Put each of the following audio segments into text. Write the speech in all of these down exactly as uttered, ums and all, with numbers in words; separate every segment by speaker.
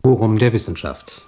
Speaker 1: Forum der Wissenschaft.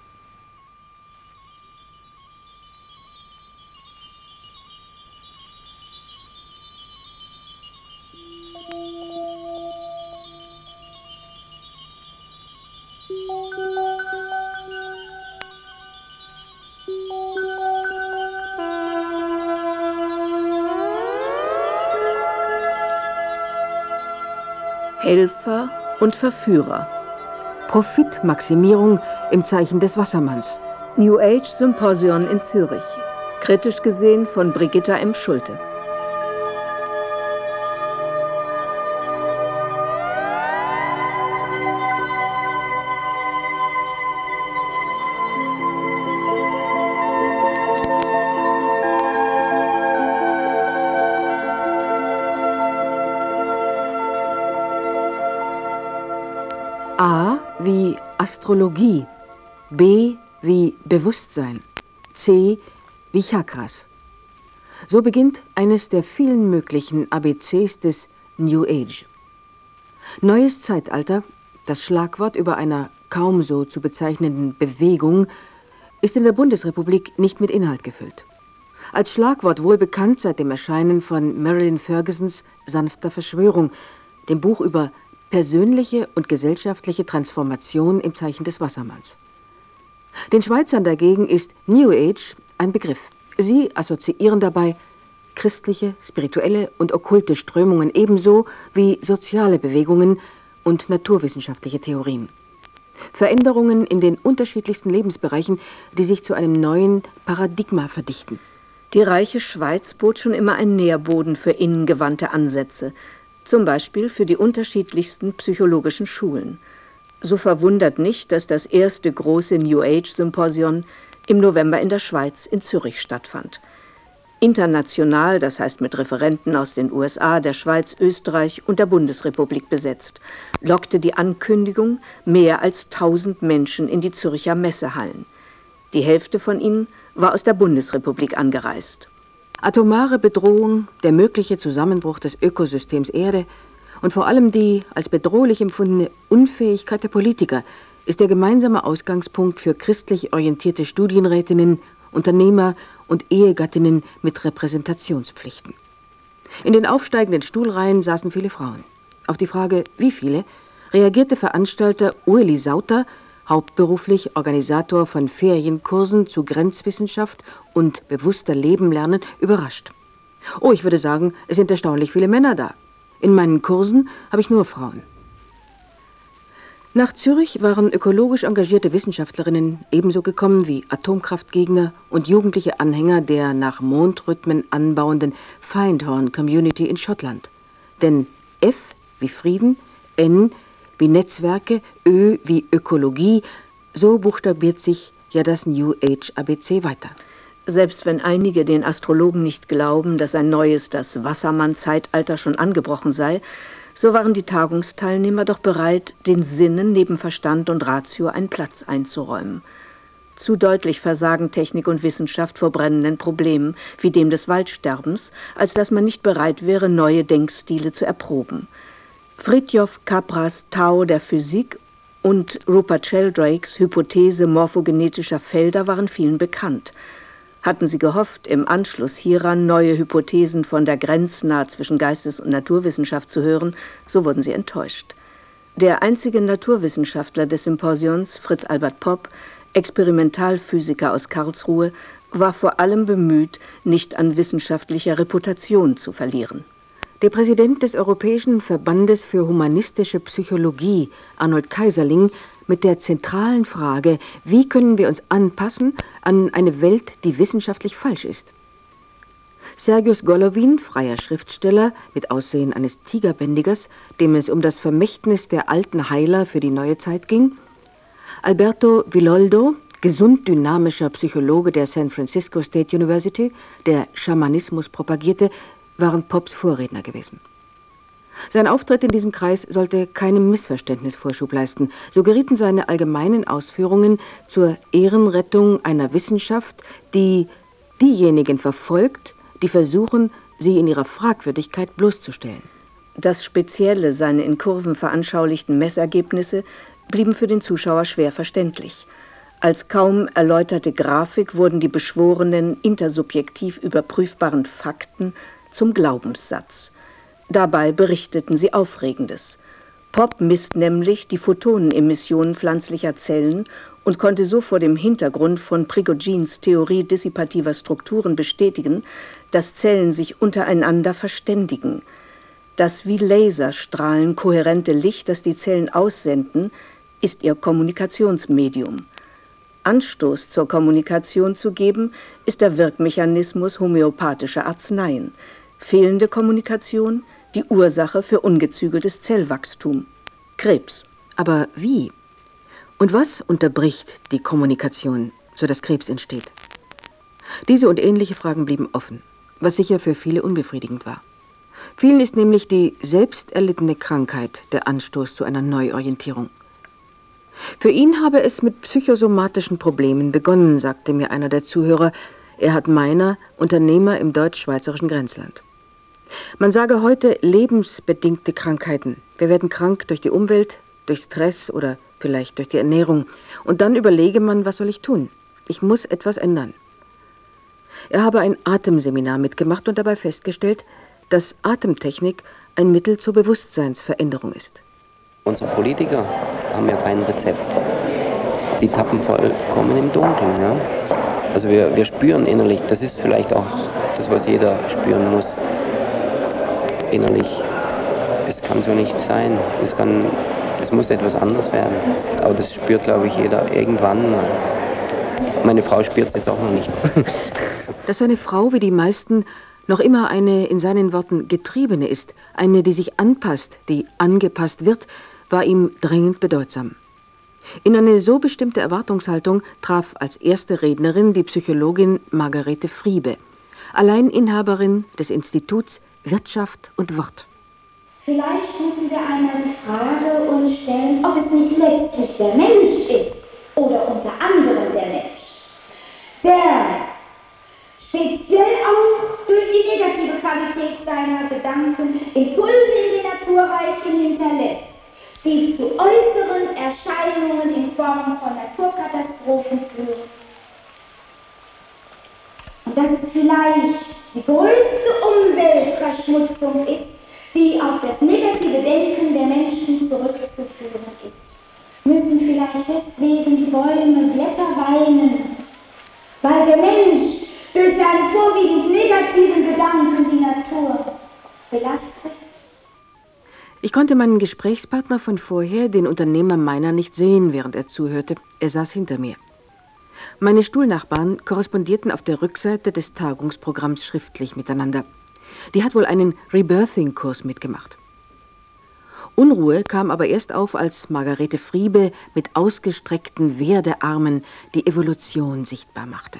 Speaker 2: Helfer und Verführer.
Speaker 3: Profitmaximierung im Zeichen des Wassermanns.
Speaker 2: New Age Symposion in Zürich. Kritisch gesehen von Brigitta M. Schulte.
Speaker 3: A wie Astrologie, B wie Bewusstsein, C wie Chakras. So beginnt eines der vielen möglichen A B Cs des New Age. Neues Zeitalter, das Schlagwort über einer kaum so zu bezeichnenden Bewegung, ist in der Bundesrepublik nicht mit Inhalt gefüllt. Als Schlagwort wohl bekannt seit dem Erscheinen von Marilyn Fergusons Sanfter Verschwörung, dem Buch über persönliche und gesellschaftliche Transformation im Zeichen des Wassermanns. Den Schweizern dagegen ist New Age ein Begriff. Sie assoziieren dabei christliche, spirituelle und okkulte Strömungen ebenso wie soziale Bewegungen und naturwissenschaftliche Theorien. Veränderungen in den unterschiedlichsten Lebensbereichen, die sich zu einem neuen Paradigma verdichten.
Speaker 2: Die reiche Schweiz bot schon immer einen Nährboden für innengewandte Ansätze, zum Beispiel für die unterschiedlichsten psychologischen Schulen. So verwundert nicht, dass das erste große New Age-Symposion im November in der Schweiz in Zürich stattfand. International, das heißt mit Referenten aus den U S A, der Schweiz, Österreich und der Bundesrepublik besetzt, lockte die Ankündigung mehr als tausend Menschen in die Zürcher Messehallen. Die Hälfte von ihnen war aus der Bundesrepublik angereist.
Speaker 3: Atomare Bedrohung, der mögliche Zusammenbruch des Ökosystems Erde und vor allem die als bedrohlich empfundene Unfähigkeit der Politiker ist der gemeinsame Ausgangspunkt für christlich orientierte Studienrätinnen, Unternehmer und Ehegattinnen mit Repräsentationspflichten. In den aufsteigenden Stuhlreihen saßen viele Frauen. Auf die Frage, wie viele, reagierte Veranstalter Ueli Sauter, hauptberuflich Organisator von Ferienkursen zu Grenzwissenschaft und bewusster Leben lernen, überrascht. Oh, ich würde sagen, es sind erstaunlich viele Männer da. In meinen Kursen habe ich nur Frauen. Nach Zürich waren ökologisch engagierte Wissenschaftlerinnen ebenso gekommen wie Atomkraftgegner und jugendliche Anhänger der nach Mondrhythmen anbauenden Findhorn-Community in Schottland. Denn F wie Frieden, N wie Netzwerke, Ö wie Ökologie, so buchstabiert sich ja das New Age A B C weiter.
Speaker 2: Selbst wenn einige den Astrologen nicht glauben, dass ein neues, das Wassermann-Zeitalter schon angebrochen sei, so waren die Tagungsteilnehmer doch bereit, den Sinnen neben Verstand und Ratio einen Platz einzuräumen. Zu deutlich versagen Technik und Wissenschaft vor brennenden Problemen, wie dem des Waldsterbens, als dass man nicht bereit wäre, neue Denkstile zu erproben. Fritjof Capras Tau der Physik und Rupert Sheldrake's Hypothese morphogenetischer Felder waren vielen bekannt. Hatten sie gehofft, im Anschluss hieran neue Hypothesen von der grenznah zwischen Geistes- und Naturwissenschaft zu hören, so wurden sie enttäuscht. Der einzige Naturwissenschaftler des Symposions, Fritz Albert Popp, Experimentalphysiker aus Karlsruhe, war vor allem bemüht, nicht an wissenschaftlicher Reputation zu verlieren.
Speaker 3: Der Präsident des Europäischen Verbandes für humanistische Psychologie, Arnold Kaiserling, mit der zentralen Frage, wie können wir uns anpassen an eine Welt, die wissenschaftlich falsch ist. Sergius Golovin, freier Schriftsteller mit Aussehen eines Tigerbändigers, dem es um das Vermächtnis der alten Heiler für die neue Zeit ging. Alberto Villoldo, gesund dynamischer Psychologe der San Francisco State University, der Schamanismus propagierte, waren Popps Vorredner gewesen. Sein Auftritt in diesem Kreis sollte keinem Missverständnis Vorschub leisten. So gerieten seine allgemeinen Ausführungen zur Ehrenrettung einer Wissenschaft, die diejenigen verfolgt, die versuchen, sie in ihrer Fragwürdigkeit bloßzustellen.
Speaker 2: Das Spezielle, seine in Kurven veranschaulichten Messergebnisse, blieben für den Zuschauer schwer verständlich. Als kaum erläuterte Grafik wurden die beschworenen, intersubjektiv überprüfbaren Fakten zum Glaubenssatz. Dabei berichteten sie Aufregendes. Popp misst nämlich die Photonenemissionen pflanzlicher Zellen und konnte so vor dem Hintergrund von Prigogines Theorie dissipativer Strukturen bestätigen, dass Zellen sich untereinander verständigen. Das wie Laserstrahlen kohärente Licht, das die Zellen aussenden, ist ihr Kommunikationsmedium. Anstoß zur Kommunikation zu geben, ist der Wirkmechanismus homöopathischer Arzneien. Fehlende Kommunikation, die Ursache für ungezügeltes Zellwachstum. Krebs.
Speaker 3: Aber wie? Und was unterbricht die Kommunikation, sodass Krebs entsteht? Diese und ähnliche Fragen blieben offen, was sicher für viele unbefriedigend war. Vielen ist nämlich die selbst erlittene Krankheit der Anstoß zu einer Neuorientierung. Für ihn habe es mit psychosomatischen Problemen begonnen, sagte mir einer der Zuhörer. Er hat Meiner, Unternehmer im deutsch-schweizerischen Grenzland. Man sage heute lebensbedingte Krankheiten. Wir werden krank durch die Umwelt, durch Stress oder vielleicht durch die Ernährung. Und dann überlege man, was soll ich tun? Ich muss etwas ändern. Er habe ein Atemseminar mitgemacht und dabei festgestellt, dass Atemtechnik ein Mittel zur Bewusstseinsveränderung ist.
Speaker 1: Unsere Politiker haben ja kein Rezept. Die tappen vollkommen im Dunkeln. Ja? Also wir, wir spüren innerlich, das ist vielleicht auch das, was jeder spüren muss. Innerlich, es kann so nicht sein. Es kann, es muss etwas anderes werden. Aber das spürt, glaube ich, jeder irgendwann mal. Meine Frau spürt es jetzt auch noch nicht.
Speaker 3: Dass seine Frau, wie die meisten, noch immer eine, in seinen Worten, Getriebene ist, eine, die sich anpasst, die angepasst wird, war ihm dringend bedeutsam. In eine so bestimmte Erwartungshaltung traf als erste Rednerin die Psychologin Margarete Friebe, Alleininhaberin des Instituts Wirtschaft und Wort.
Speaker 4: Vielleicht müssen wir einmal die Frage uns stellen, ob es nicht letztlich der Mensch ist oder unter anderem der Mensch, der speziell auch durch die negative Qualität seiner Gedanken Impulse in den Naturreichen hinterlässt, die zu äußeren Erscheinungen in Form von Naturkatastrophen führen. Und dass es vielleicht die größte Umweltverschmutzung ist, die auf das negative Denken der Menschen zurückzuführen ist, müssen vielleicht deswegen die Bäume Blätter weinen, weil der Mensch durch seine vorwiegend negativen Gedanken die Natur belastet.
Speaker 3: Ich konnte meinen Gesprächspartner von vorher, den Unternehmer Meiner, nicht sehen, während er zuhörte. Er saß hinter mir. Meine Stuhlnachbarn korrespondierten auf der Rückseite des Tagungsprogramms schriftlich miteinander. Die hat wohl einen Rebirthing-Kurs mitgemacht. Unruhe kam aber erst auf, als Margarete Friebe mit ausgestreckten Werdearmen die Evolution sichtbar machte.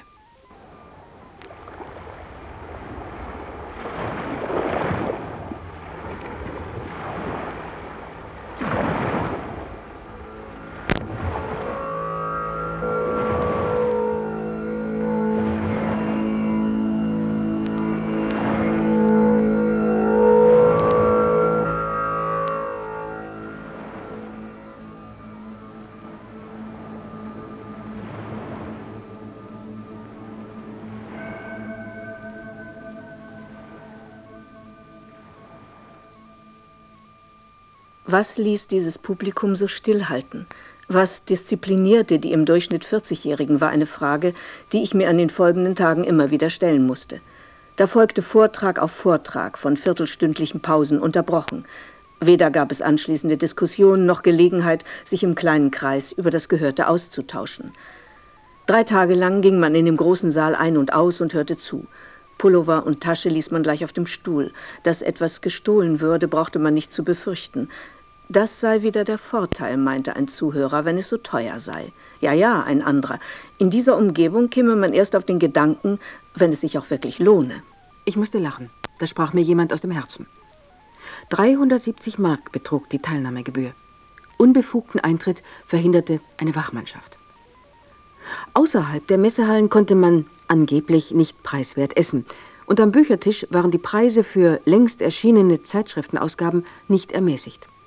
Speaker 2: Was ließ dieses Publikum so stillhalten? Was disziplinierte die im Durchschnitt vierzigjährigen, war eine Frage, die ich mir an den folgenden Tagen immer wieder stellen musste. Da folgte Vortrag auf Vortrag, von viertelstündlichen Pausen unterbrochen. Weder gab es anschließende Diskussionen noch Gelegenheit, sich im kleinen Kreis über das Gehörte auszutauschen. Drei Tage lang ging man in dem großen Saal ein und aus und hörte zu. Pullover und Tasche ließ man gleich auf dem Stuhl. Dass etwas gestohlen würde, brauchte man nicht zu befürchten. Das sei wieder der Vorteil, meinte ein Zuhörer, wenn es so teuer sei. Ja, ja, ein anderer. In dieser Umgebung käme man erst auf den Gedanken, wenn es sich auch wirklich lohne.
Speaker 3: Ich musste lachen. Da sprach mir jemand aus dem Herzen. dreihundertsiebzig Mark betrug die Teilnahmegebühr. Unbefugten Eintritt verhinderte eine Wachmannschaft. Außerhalb der Messehallen konnte man angeblich nicht preiswert essen. Und am Büchertisch waren die Preise für längst erschienene Zeitschriftenausgaben nicht ermäßigt.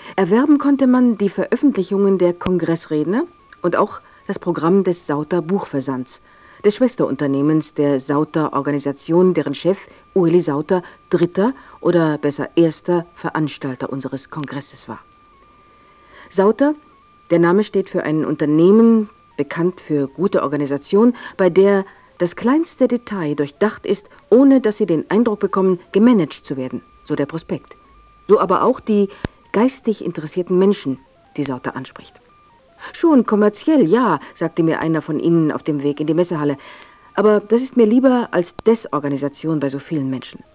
Speaker 3: Erwerben konnte man die Veröffentlichungen der Kongressredner und auch das Programm des Sauter Buchversands, des Schwesterunternehmens der Sauter-Organisation, deren Chef Ueli Sauter dritter oder besser erster Veranstalter unseres Kongresses war. Sauter, der Name steht für ein Unternehmen, bekannt für gute Organisation, bei der das kleinste Detail durchdacht ist, ohne dass Sie den Eindruck bekommen, gemanagt zu werden, so der Prospekt. So aber auch die geistig interessierten Menschen, die Sauter anspricht. Schon kommerziell, ja, sagte mir einer von ihnen auf dem Weg in die Messehalle, aber das ist mir lieber als Desorganisation bei so vielen Menschen.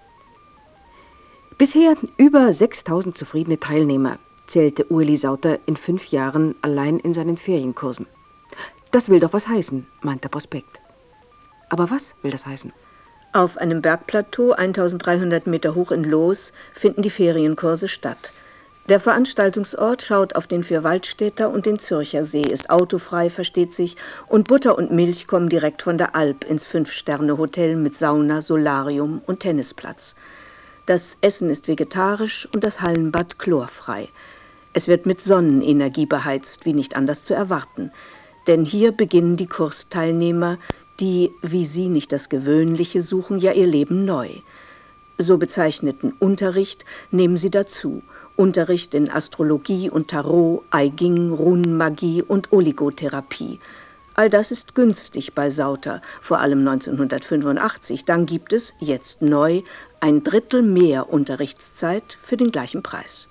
Speaker 3: Bisher über sechstausend zufriedene Teilnehmer zählte Ueli Sauter in fünf Jahren allein in seinen Ferienkursen. Das will doch was heißen, meint der Prospekt. Aber was will das heißen?
Speaker 2: Auf einem Bergplateau, eintausenddreihundert Meter hoch in Loos, finden die Ferienkurse statt. Der Veranstaltungsort schaut auf den Vierwaldstätter und den Zürcher See, ist autofrei, versteht sich, und Butter und Milch kommen direkt von der Alp ins Fünf-Sterne-Hotel mit Sauna, Solarium und Tennisplatz. Das Essen ist vegetarisch und das Hallenbad chlorfrei. Es wird mit Sonnenenergie beheizt, wie nicht anders zu erwarten. Denn hier beginnen die Kursteilnehmer, die, wie Sie, nicht das Gewöhnliche suchen, ja ihr Leben neu. So bezeichneten Unterricht nehmen sie dazu. Unterricht in Astrologie und Tarot, I Ching, Runenmagie und Oligotherapie. All das ist günstig bei Sauter, vor allem neunzehnhundertfünfundachtzig. Dann gibt es, jetzt neu, ein Drittel mehr Unterrichtszeit für den gleichen Preis.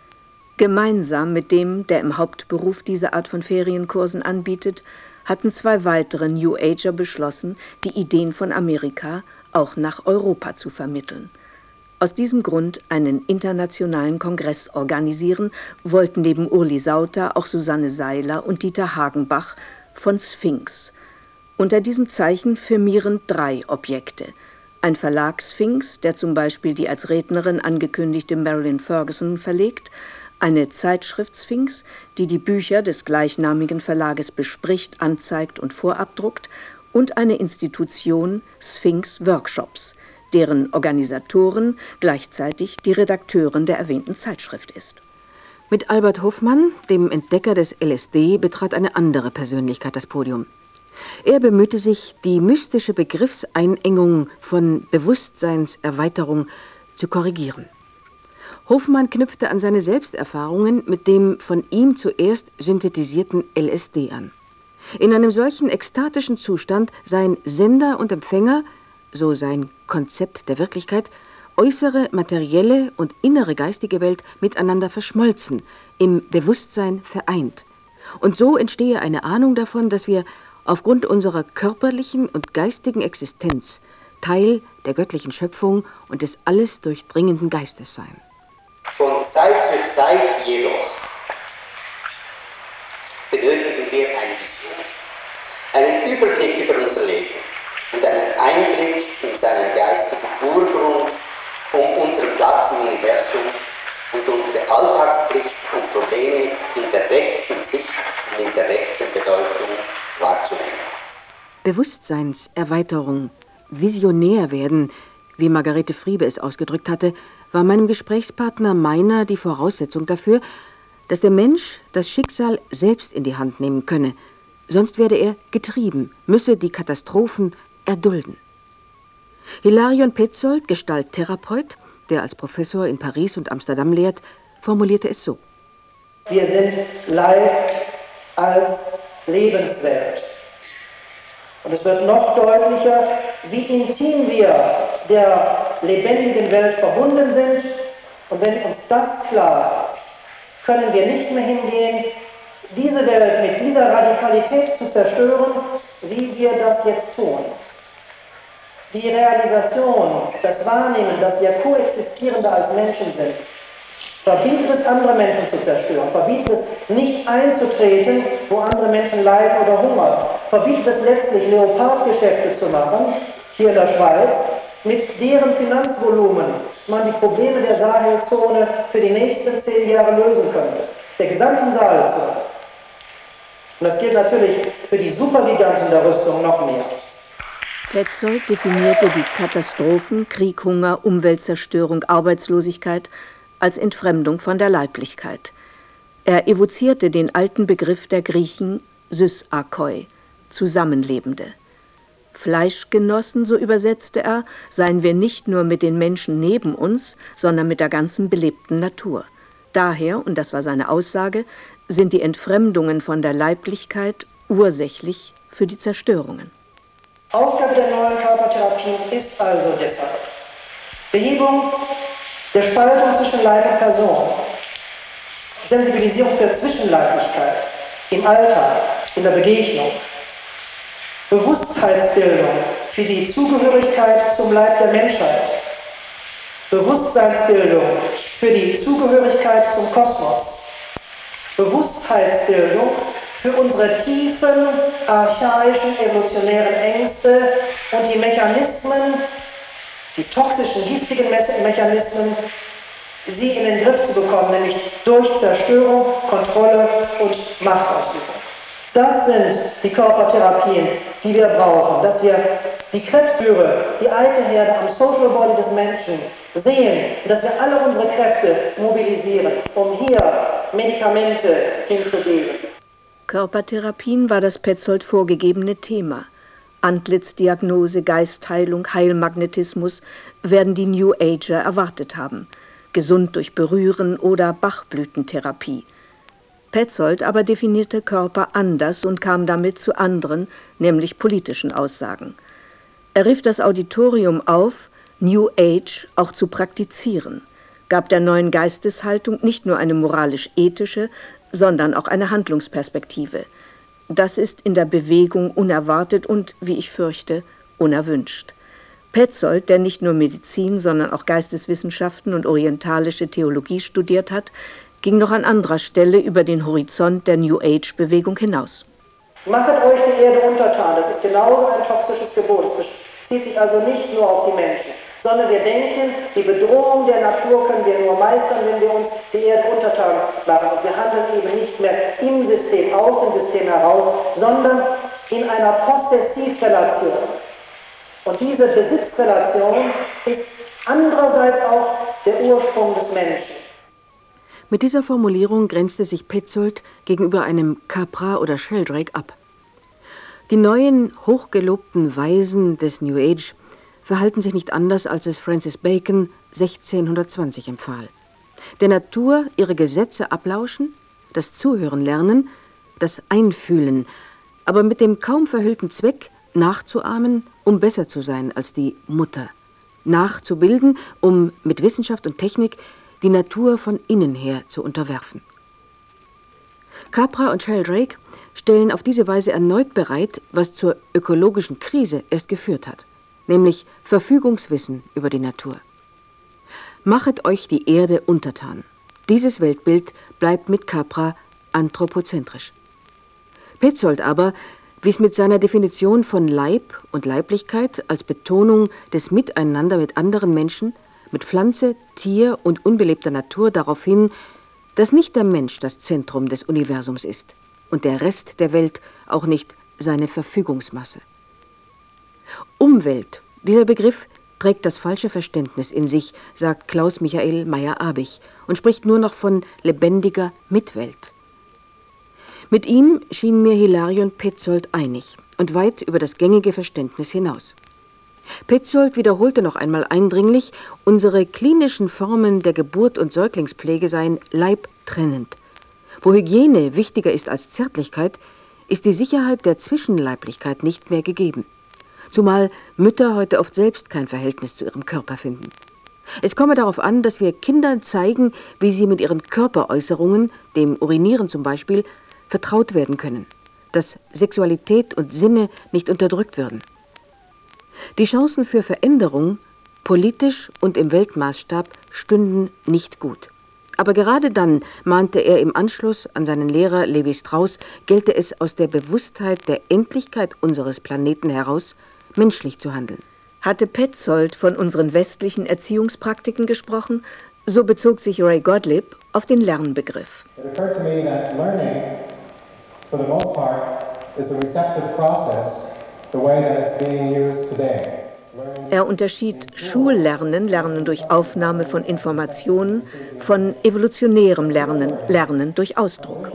Speaker 2: Gemeinsam mit dem, der im Hauptberuf diese Art von Ferienkursen anbietet, hatten zwei weitere New Ager beschlossen, die Ideen von Amerika auch nach Europa zu vermitteln. Aus diesem Grund einen internationalen Kongress organisieren, wollten neben Ueli Sauter auch Susanne Seiler und Dieter Hagenbach von Sphinx. Unter diesem Zeichen firmieren drei Objekte. Ein Verlag-Sphinx, der zum Beispiel die als Rednerin angekündigte Marilyn Ferguson verlegt, eine Zeitschrift-Sphinx, die die Bücher des gleichnamigen Verlages bespricht, anzeigt und vorabdruckt, und eine Institution, Sphinx Workshops, deren Organisatoren gleichzeitig die Redakteurin der erwähnten Zeitschrift ist.
Speaker 3: Mit Albert Hofmann, dem Entdecker des L S D, betrat eine andere Persönlichkeit das Podium. Er bemühte sich, die mystische Begriffseinengung von Bewusstseinserweiterung zu korrigieren. Hofmann knüpfte an seine Selbsterfahrungen mit dem von ihm zuerst synthetisierten L S D an. In einem solchen ekstatischen Zustand seien Sender und Empfänger, so sein Konzept der Wirklichkeit, äußere materielle und innere geistige Welt miteinander verschmolzen, im Bewusstsein vereint. Und so entstehe eine Ahnung davon, dass wir aufgrund unserer körperlichen und geistigen Existenz Teil der göttlichen Schöpfung und des alles durchdringenden Geistes seien.
Speaker 5: Von Zeit zu Zeit jedoch benötigen wir eine Vision, einen Überblick über unser Leben und einen Einblick in seinen geistigen Urgrund, um unseren Platz im Universum und unsere Alltagspflichten und Probleme in der rechten Sicht und in der rechten Bedeutung wahrzunehmen.
Speaker 3: Bewusstseinserweiterung, visionär werden, wie Margarete Friebe es ausgedrückt hatte, war meinem Gesprächspartner Meiner die Voraussetzung dafür, dass der Mensch das Schicksal selbst in die Hand nehmen könne. Sonst werde er getrieben, müsse die Katastrophen erdulden. Hilarion Petzold, Gestalttherapeut, der als Professor in Paris und Amsterdam lehrt, formulierte es so.
Speaker 6: Wir sind Leib als Lebenswelt. Und es wird noch deutlicher, wie intim wir der lebendigen Welt verbunden sind. Und wenn uns das klar ist, können wir nicht mehr hingehen, diese Welt mit dieser Radikalität zu zerstören, wie wir das jetzt tun. Die Realisation, das Wahrnehmen, dass wir Koexistierende als Menschen sind, verbietet es, andere Menschen zu zerstören, verbietet es, nicht einzutreten, wo andere Menschen leiden oder hungern, verbietet es letztlich, Leopardgeschäfte zu machen, hier in der Schweiz, mit deren Finanzvolumen man die Probleme der Sahelzone für die nächsten zehn Jahre lösen könnte, der gesamten Sahelzone. Und das gilt natürlich für die Supergiganten der Rüstung noch mehr.
Speaker 2: Petzold definierte die Katastrophen, Krieg, Hunger, Umweltzerstörung, Arbeitslosigkeit als Entfremdung von der Leiblichkeit. Er evozierte den alten Begriff der Griechen Sysarchoi, Zusammenlebende. Fleischgenossen, so übersetzte er, seien wir nicht nur mit den Menschen neben uns, sondern mit der ganzen belebten Natur. Daher, und das war seine Aussage, sind die Entfremdungen von der Leiblichkeit ursächlich für die Zerstörungen.
Speaker 6: Aufgabe der neuen Körpertherapien ist also deshalb Behebung der Spaltung zwischen Leib und Person, Sensibilisierung für Zwischenleiblichkeit im Alltag, in der Begegnung, Bewusstheitsbildung für die Zugehörigkeit zum Leib der Menschheit, Bewusstseinsbildung für die Zugehörigkeit zum Kosmos, Bewusstheitsbildung für unsere tiefen, archaischen, evolutionären Ängste und die Mechanismen, die toxischen, giftigen Mechanismen, sie in den Griff zu bekommen, nämlich durch Zerstörung, Kontrolle und Machtausübung. Das sind die Körpertherapien, die wir brauchen, dass wir die Krebsführe, die alte Herde am Social Body des Menschen sehen und dass wir alle unsere Kräfte mobilisieren, um hier Medikamente hinzugeben.
Speaker 2: Körpertherapien war das Petzold vorgegebene Thema. Antlitzdiagnose, Geistheilung, Heilmagnetismus werden die New Ager erwartet haben. Gesund durch Berühren oder Bachblütentherapie. Petzold aber definierte Körper anders und kam damit zu anderen, nämlich politischen Aussagen. Er rief das Auditorium auf, New Age auch zu praktizieren, gab der neuen Geisteshaltung nicht nur eine moralisch-ethische, sondern auch eine Handlungsperspektive. Das ist in der Bewegung unerwartet und, wie ich fürchte, unerwünscht. Petzold, der nicht nur Medizin, sondern auch Geisteswissenschaften und orientalische Theologie studiert hat, ging noch an anderer Stelle über den Horizont der New Age-Bewegung hinaus.
Speaker 6: Machet euch die Erde untertan, das ist genauso ein toxisches Gebot. Es bezieht sich also nicht nur auf die Menschen, sondern wir denken, die Bedrohung der Natur können wir nur meistern, wenn wir uns die Erde untertan machen. Und wir handeln eben nicht mehr im System, aus dem System heraus, sondern in einer Possessivrelation. Und diese Besitzrelation ist andererseits auch der Ursprung des Menschen.
Speaker 3: Mit dieser Formulierung grenzte sich Petzold gegenüber einem Capra oder Sheldrake ab. Die neuen, hochgelobten Weisen des New Age verhalten sich nicht anders, als es Francis Bacon sechzehnhundertzwanzig empfahl. Der Natur ihre Gesetze ablauschen, das Zuhören lernen, das Einfühlen, aber mit dem kaum verhüllten Zweck, nachzuahmen, um besser zu sein als die Mutter. Nachzubilden, um mit Wissenschaft und Technik die Natur von innen her zu unterwerfen. Capra und Sheldrake stellen auf diese Weise erneut bereit, was zur ökologischen Krise erst geführt hat, nämlich Verfügungswissen über die Natur. Machet euch die Erde untertan. Dieses Weltbild bleibt mit Capra anthropozentrisch. Petzold aber wies mit seiner Definition von Leib und Leiblichkeit als Betonung des Miteinander mit anderen Menschen, mit Pflanze, Tier und unbelebter Natur darauf hin, dass nicht der Mensch das Zentrum des Universums ist und der Rest der Welt auch nicht seine Verfügungsmasse. Umwelt, dieser Begriff trägt das falsche Verständnis in sich, sagt Klaus Michael Meyer-Abich und spricht nur noch von lebendiger Mitwelt. Mit ihm schien mir Hilarion Petzold einig und weit über das gängige Verständnis hinaus. Petzold wiederholte noch einmal eindringlich, unsere klinischen Formen der Geburt und Säuglingspflege seien leibtrennend. Wo Hygiene wichtiger ist als Zärtlichkeit, ist die Sicherheit der Zwischenleiblichkeit nicht mehr gegeben. Zumal Mütter heute oft selbst kein Verhältnis zu ihrem Körper finden. Es komme darauf an, dass wir Kindern zeigen, wie sie mit ihren Körperäußerungen, dem Urinieren zum Beispiel, vertraut werden können, dass Sexualität und Sinne nicht unterdrückt werden. Die Chancen für Veränderung, politisch und im Weltmaßstab, stünden nicht gut. Aber gerade dann, mahnte er im Anschluss an seinen Lehrer Levi Strauss, gelte es aus der Bewusstheit der Endlichkeit unseres Planeten heraus, menschlich zu handeln.
Speaker 2: Hatte Petzold von unseren westlichen Erziehungspraktiken gesprochen, so bezog sich Ray Gottlieb auf den Lernbegriff.
Speaker 7: It occurred to me that learning, for the most part, is a receptive process, the way that it's being used today. Learning
Speaker 2: Er unterschied Schullernen, Lernen durch Aufnahme von Informationen, von evolutionärem Lernen, Lernen durch Ausdruck.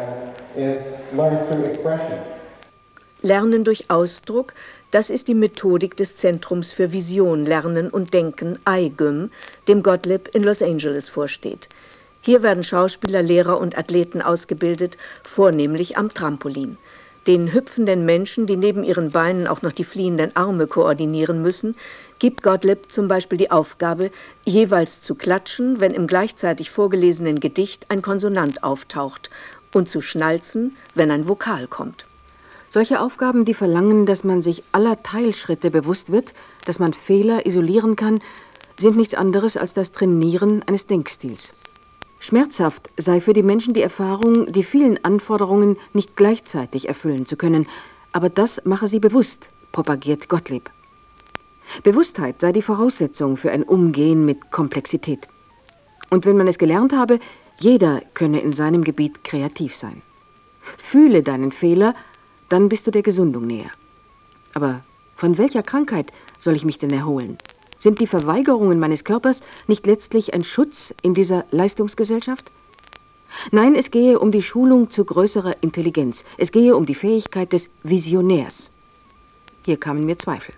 Speaker 2: Lernen durch Ausdruck, das ist die Methodik des Zentrums für Vision, Lernen und Denken, I G Y M, dem Gottlieb in Los Angeles vorsteht. Hier werden Schauspieler, Lehrer und Athleten ausgebildet, vornehmlich am Trampolin. Den hüpfenden Menschen, die neben ihren Beinen auch noch die fliehenden Arme koordinieren müssen, gibt Gottlieb zum Beispiel die Aufgabe, jeweils zu klatschen, wenn im gleichzeitig vorgelesenen Gedicht ein Konsonant auftaucht, und zu schnalzen, wenn ein Vokal kommt.
Speaker 3: Solche Aufgaben, die verlangen, dass man sich aller Teilschritte bewusst wird, dass man Fehler isolieren kann, sind nichts anderes als das Trainieren eines Denkstils. Schmerzhaft sei für die Menschen die Erfahrung, die vielen Anforderungen nicht gleichzeitig erfüllen zu können. Aber das mache sie bewusst, propagiert Gottlieb. Bewusstheit sei die Voraussetzung für ein Umgehen mit Komplexität. Und wenn man es gelernt habe, jeder könne in seinem Gebiet kreativ sein. Fühle deinen Fehler, dann bist du der Gesundung näher. Aber von welcher Krankheit soll ich mich denn erholen? Sind die Verweigerungen meines Körpers nicht letztlich ein Schutz in dieser Leistungsgesellschaft? Nein, es gehe um die Schulung zu größerer Intelligenz. Es gehe um die Fähigkeit des Visionärs. Hier kamen mir Zweifel.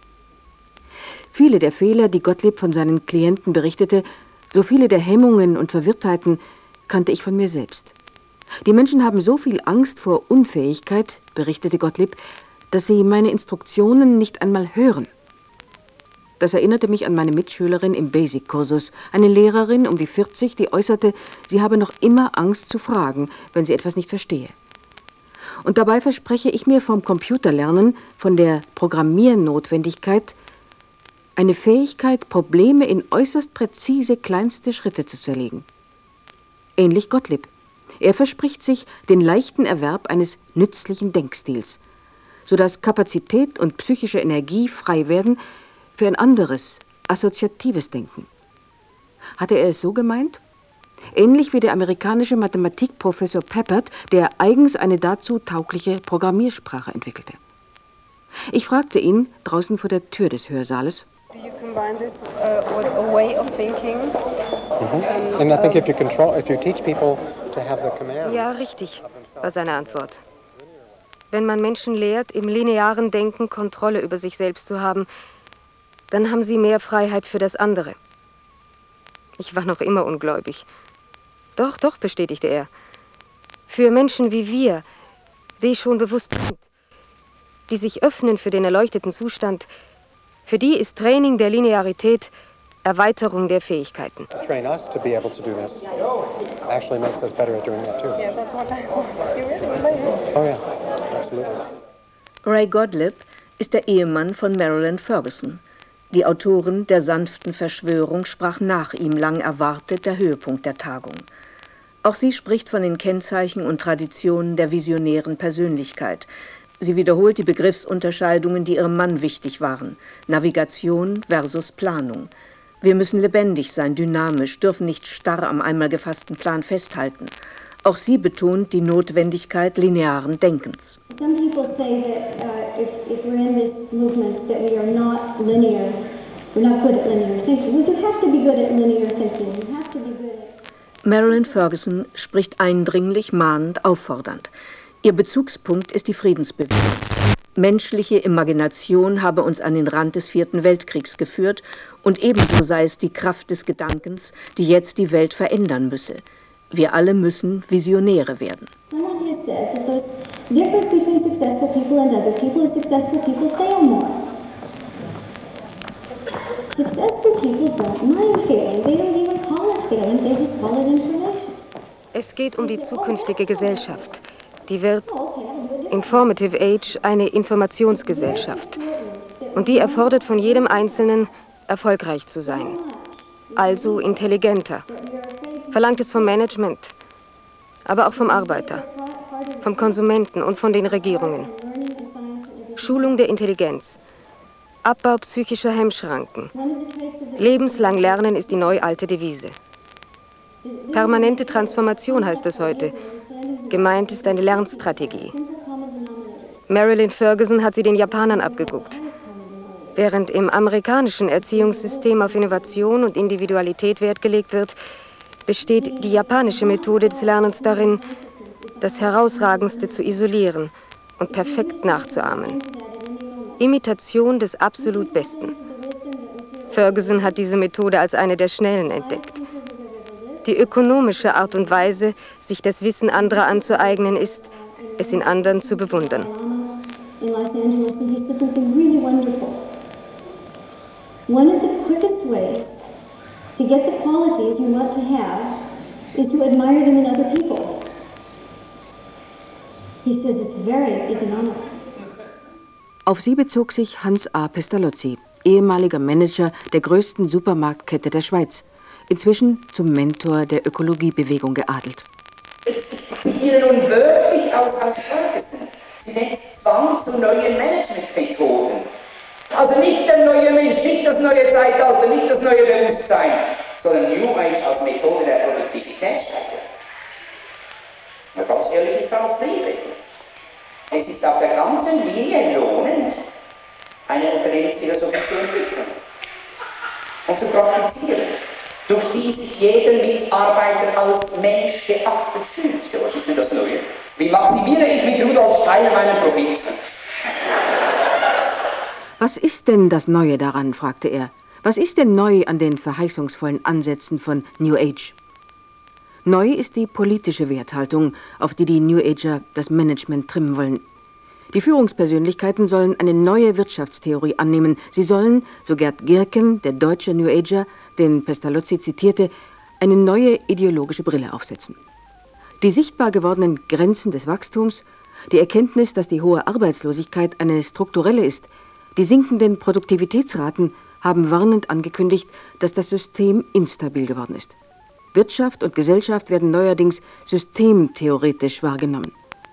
Speaker 3: Viele der Fehler, die Gottlieb von seinen Klienten berichtete, so viele der Hemmungen und Verwirrtheiten, kannte ich von mir selbst. Die Menschen haben so viel Angst vor Unfähigkeit, berichtete Gottlieb, dass sie meine Instruktionen nicht einmal hören. Das erinnerte mich an meine Mitschülerin im Basic-Kursus, eine Lehrerin um die vierzig, die äußerte, sie habe noch immer Angst zu fragen, wenn sie etwas nicht verstehe. Und dabei verspreche ich mir vom Computerlernen, von der Programmiernotwendigkeit, eine Fähigkeit, Probleme in äußerst präzise kleinste Schritte zu zerlegen. Ähnlich Gottlieb. Er verspricht sich den leichten Erwerb eines nützlichen Denkstils, sodass Kapazität und psychische Energie frei werden für ein anderes, assoziatives Denken. Hatte er es so gemeint? Ähnlich wie der amerikanische Mathematikprofessor Peppert, der eigens eine dazu taugliche Programmiersprache entwickelte. Ich fragte ihn draußen vor der Tür des Hörsaales.
Speaker 8: Do you combine this uh, with a way of thinking?
Speaker 7: Mm-hmm. And I think if you control, if you teach people to have the command.
Speaker 3: Ja, richtig, war seine Antwort. Wenn man Menschen lehrt, im linearen Denken Kontrolle über sich selbst zu haben, dann haben sie mehr Freiheit für das andere. Ich war noch immer ungläubig. Doch, doch, bestätigte er. Für Menschen wie wir, die schon bewusst sind, die sich öffnen für den erleuchteten Zustand, für die ist Training der Linearität Erweiterung der Fähigkeiten.
Speaker 7: Train us to be able to do this. Actually makes us better at doing that too.
Speaker 8: Yeah, that's what I want. You really believe.
Speaker 7: Oh yeah, absolutely.
Speaker 2: Ray Gottlieb ist der Ehemann von Marilyn Ferguson. Die Autorin der sanften Verschwörung sprach nach ihm lang erwartet der Höhepunkt der Tagung. Auch sie spricht von den Kennzeichen und Traditionen der visionären Persönlichkeit. Sie wiederholt die Begriffsunterscheidungen, die ihrem Mann wichtig waren. Navigation versus Planung. Wir müssen lebendig sein, dynamisch, dürfen nicht starr am einmal gefassten Plan festhalten. Auch sie betont die Notwendigkeit linearen Denkens.
Speaker 4: Some people say that uh, if, if we're in this movement that we are not linear, we're not good at linear thinking. We have to be good at linear thinking. We have to be good at...
Speaker 2: Marilyn Ferguson spricht eindringlich, mahnend, auffordernd. Ihr Bezugspunkt ist die Friedensbewegung. Menschliche Imagination habe uns an den Rand des Vierten Weltkriegs geführt und ebenso sei es die Kraft des Gedankens, die jetzt die Welt verändern müsse. Wir alle müssen Visionäre werden.
Speaker 4: Someone has said that the difference between successful people and other people is successful people fail more. Successful people don't mind failing. They don't even call it failing. They just call it information.
Speaker 3: Es geht um die zukünftige Gesellschaft. Die wird Informative Age eine Informationsgesellschaft. Und die erfordert von jedem Einzelnen, erfolgreich zu sein. Also intelligenter. Verlangt es vom Management, aber auch vom Arbeiter, vom Konsumenten und von den Regierungen. Schulung der Intelligenz. Abbau psychischer Hemmschranken. Lebenslang Lernen ist die neualte Devise. Permanente Transformation heißt es heute. Gemeint ist eine Lernstrategie. Marilyn Ferguson hat sie den Japanern abgeguckt.
Speaker 9: Während im amerikanischen Erziehungssystem auf Innovation und Individualität Wert gelegt wird, besteht die japanische Methode des Lernens darin, das Herausragendste zu isolieren und perfekt nachzuahmen. Imitation des absolut Besten. Ferguson hat diese Methode als eine der schnellen entdeckt. Die ökonomische Art und Weise, sich das Wissen anderer anzueignen, ist, es in anderen zu bewundern.
Speaker 10: One of the quickest ways to get the qualities you want to have is to admire them in other people. He says it's very economic.
Speaker 3: Auf sie bezog sich Hans A. Pestalozzi, ehemaliger Manager der größten Supermarktkette der Schweiz, inzwischen zum Mentor der Ökologiebewegung geadelt.
Speaker 5: Ich zitiere nun wörtlich aus, aus Ferguson. Sie nennt Zwang zu neuen Managementmethoden. Also nicht der neue Mensch, nicht das neue Zeitalter, nicht das neue Bewusstsein, sondern New Age als Methode der Produktivitätssteigerung. Na, ganz ehrlich ist Frau Friedrich. Es ist auf der ganzen Linie lohnend, eine Unternehmensphilosophie zu entwickeln und zu praktizieren, durch die sich jeder Mitarbeiter als Mensch geachtet fühlt. Ja, was ist denn das Neue? Wie maximiere ich mit Rudolf Steiner meinen Profit?
Speaker 3: Was ist denn das Neue daran, fragte er. Was ist denn neu an den verheißungsvollen Ansätzen von New Age? Neu ist die politische Werthaltung, auf die die New Ager das Management trimmen wollen. Die Führungspersönlichkeiten sollen eine neue Wirtschaftstheorie annehmen. Sie sollen, so Gerd Girken, der deutsche New Ager, den Pestalozzi zitierte, eine neue ideologische Brille aufsetzen. Die sichtbar gewordenen Grenzen des Wachstums, die Erkenntnis, dass die hohe Arbeitslosigkeit eine strukturelle ist, die sinkenden Produktivitätsraten haben warnend angekündigt, dass das System instabil geworden ist. Wirtschaft und Gesellschaft werden neuerdings systemtheoretisch wahrgenommen.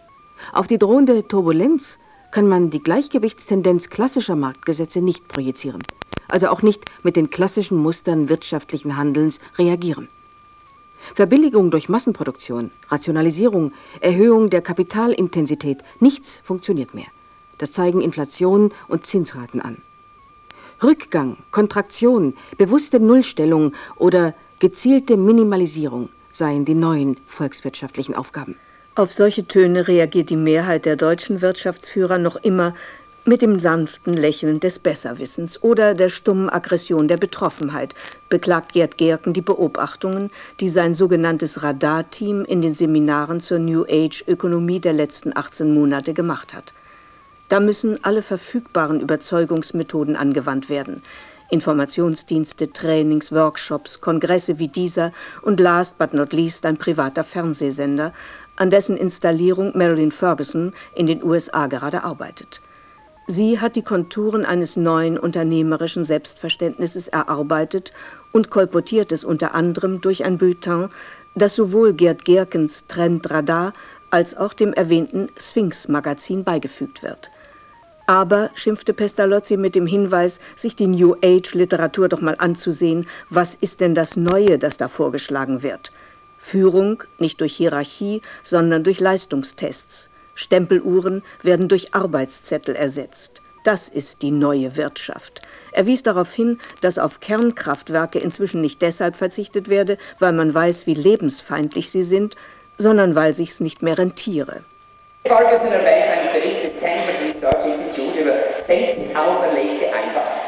Speaker 3: Auf die drohende Turbulenz kann man die Gleichgewichtstendenz klassischer Marktgesetze nicht projizieren, also auch nicht mit den klassischen Mustern wirtschaftlichen Handelns reagieren. Verbilligung durch Massenproduktion, Rationalisierung, Erhöhung der Kapitalintensität, nichts funktioniert mehr. Das zeigen Inflation und Zinsraten an. Rückgang, Kontraktion, bewusste Nullstellung oder gezielte Minimalisierung seien die neuen volkswirtschaftlichen Aufgaben.
Speaker 2: Auf solche Töne reagiert die Mehrheit der deutschen Wirtschaftsführer noch immer mit dem sanften Lächeln des Besserwissens oder der stummen Aggression der Betroffenheit, beklagt Gerd Gerken die Beobachtungen, die sein sogenanntes Radarteam in den Seminaren zur New Age Ökonomie der letzten achtzehn Monate gemacht hat. Da müssen alle verfügbaren Überzeugungsmethoden angewandt werden. Informationsdienste, Trainings, Workshops, Kongresse wie dieser und last but not least ein privater Fernsehsender, an dessen Installierung Marilyn Ferguson in den U S A gerade arbeitet. Sie hat die Konturen eines neuen unternehmerischen Selbstverständnisses erarbeitet und kolportiert es unter anderem durch ein Bulletin, das sowohl Gerd Gerkens Trend Radar als auch dem erwähnten Sphinx-Magazin beigefügt wird. Aber, schimpfte Pestalozzi mit dem Hinweis, sich die New Age-Literatur doch mal anzusehen, was ist denn das Neue, das da vorgeschlagen wird? Führung nicht durch Hierarchie, sondern durch Leistungstests. Stempeluhren werden durch Arbeitszettel ersetzt. Das ist die neue Wirtschaft. Er wies darauf hin, dass auf Kernkraftwerke inzwischen nicht deshalb verzichtet werde, weil man weiß, wie lebensfeindlich sie sind, sondern weil sich's nicht mehr rentiere.
Speaker 5: Ferguson erwähnt einen Bericht des Stanford Research Institute über selbst auferlegte Einfachheit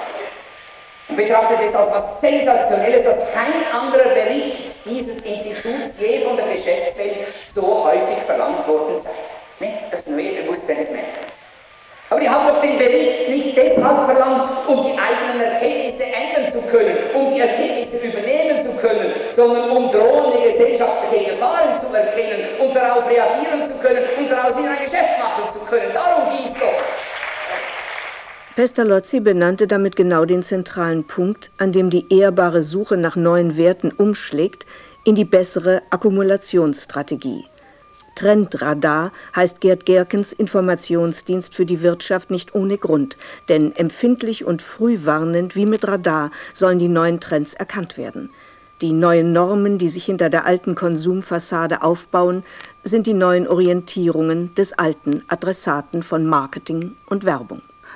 Speaker 5: und betrachtet es als was Sensationelles, dass kein anderer Bericht dieses Instituts je von der Geschäftswelt so häufig verlangt worden sei. Das neue Bewusstsein des Menschen. Aber die haben doch den Bericht nicht deshalb verlangt, um die eigenen Erkenntnisse ändern zu können, um die Erkenntnisse übernehmen zu können, sondern um drohende gesellschaftliche Gefahren zu erkennen und darauf reagieren zu können und daraus wieder ein Geschäft machen zu können. Darum ging es doch.
Speaker 2: Pestalozzi benannte damit genau den zentralen Punkt, an dem die ehrbare Suche nach neuen Werten umschlägt in die bessere Akkumulationsstrategie. Trendradar heißt Gerd Gerkens Informationsdienst für die Wirtschaft nicht ohne Grund, denn empfindlich und frühwarnend wie mit Radar sollen die neuen Trends erkannt werden. Die neuen Normen, die sich hinter der alten Konsumfassade aufbauen, sind die neuen Orientierungen des alten Adressaten von Marketing und Werbung.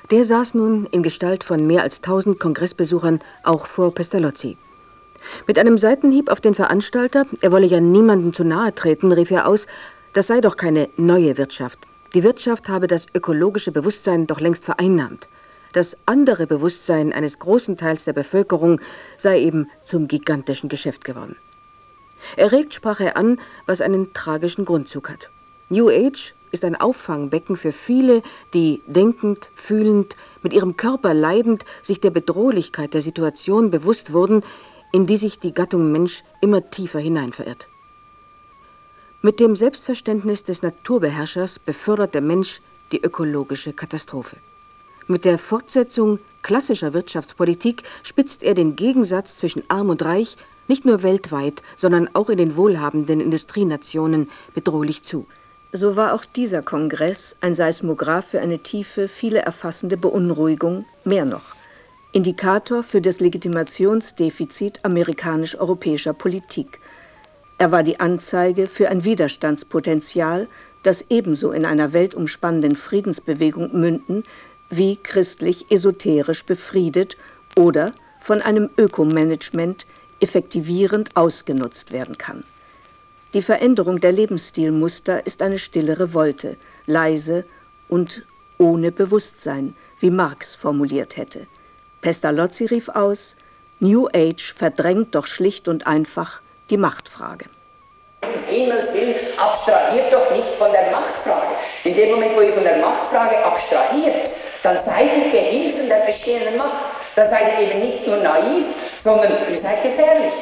Speaker 3: Der saß nun in Gestalt von mehr als tausend Kongressbesuchern auch vor Pestalozzi. Mit einem Seitenhieb auf den Veranstalter, er wolle ja niemandem zu nahe treten, rief er aus, das sei doch keine neue Wirtschaft. Die Wirtschaft habe das ökologische Bewusstsein doch längst vereinnahmt. Das andere Bewusstsein eines großen Teils der Bevölkerung sei eben zum gigantischen Geschäft geworden. Erregt sprach er an, was einen tragischen Grundzug hat. New Age ist ein Auffangbecken für viele, die denkend, fühlend, mit ihrem Körper leidend, sich der Bedrohlichkeit der Situation bewusst wurden, in die sich die Gattung Mensch immer tiefer hinein verirrt. Mit dem Selbstverständnis des Naturbeherrschers befördert der Mensch die ökologische Katastrophe. Mit der Fortsetzung klassischer Wirtschaftspolitik spitzt er den Gegensatz zwischen Arm und Reich nicht nur weltweit, sondern auch in den wohlhabenden Industrienationen bedrohlich zu.
Speaker 2: So war auch dieser Kongress ein Seismograph für eine tiefe, viele erfassende Beunruhigung, mehr noch. Indikator für das Legitimationsdefizit amerikanisch-europäischer Politik. Er war die Anzeige für ein Widerstandspotenzial, das ebenso in einer weltumspannenden Friedensbewegung münden, wie christlich-esoterisch befriedet oder von einem Ökomanagement effektivierend ausgenutzt werden kann. Die Veränderung der Lebensstilmuster ist eine stille Revolte, leise und ohne Bewusstsein, wie Marx formuliert hätte. Pestalozzi rief aus, New Age verdrängt doch schlicht und einfach die Machtfrage.
Speaker 5: Um Himmels Willen, abstrahiert doch nicht von der Machtfrage. In dem Moment, wo ihr von der Machtfrage abstrahiert, dann seid ihr Gehilfen der bestehenden Macht. Dann seid ihr eben nicht nur naiv, sondern ihr seid gefährlich.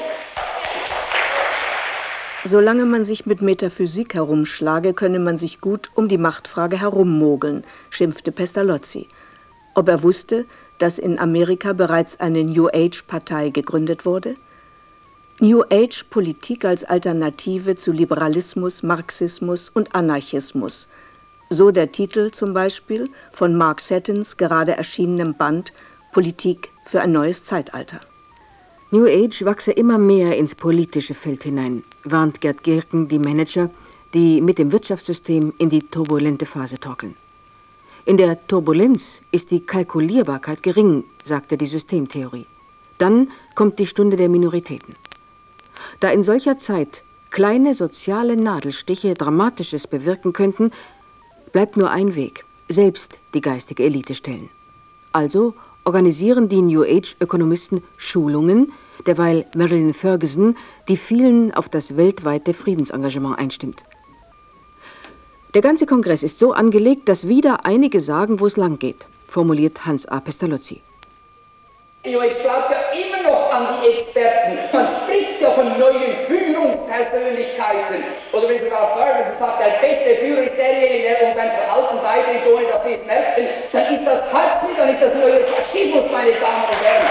Speaker 2: Solange man sich mit Metaphysik herumschlage, könne man sich gut um die Machtfrage herummogeln, schimpfte Pestalozzi. Ob er wusste, dass in Amerika bereits eine New Age-Partei gegründet wurde? New Age-Politik als Alternative zu Liberalismus, Marxismus und Anarchismus. So der Titel zum Beispiel von Mark Settins gerade erschienenem Band Politik für ein neues Zeitalter.
Speaker 3: New Age wachse immer mehr ins politische Feld hinein, warnt Gerd Gerken die Manager, die mit dem Wirtschaftssystem in die turbulente Phase torkeln. In der Turbulenz ist die Kalkulierbarkeit gering, sagte die Systemtheorie. Dann kommt die Stunde der Minoritäten. Da in solcher Zeit kleine soziale Nadelstiche Dramatisches bewirken könnten, bleibt nur ein Weg, selbst die geistige Elite stellen. Also organisieren die New Age-Ökonomisten Schulungen, derweil Marilyn Ferguson die vielen auf das weltweite Friedensengagement einstimmt. Der ganze Kongress ist so angelegt, dass wieder einige sagen, wo es lang geht, formuliert Hans A. Pestalozzi.
Speaker 5: New Age glaubt ja immer noch an die Experten. Man spricht ja von neuen Führungspersönlichkeiten. Oder wenn sogar Ferguson sagt, der beste Führer ist derjenige, der uns ein Verhalten beibringt, ohne dass wir es merken, dann ist das Huxley, dann ist das neue Faschismus, meine Damen und Herren.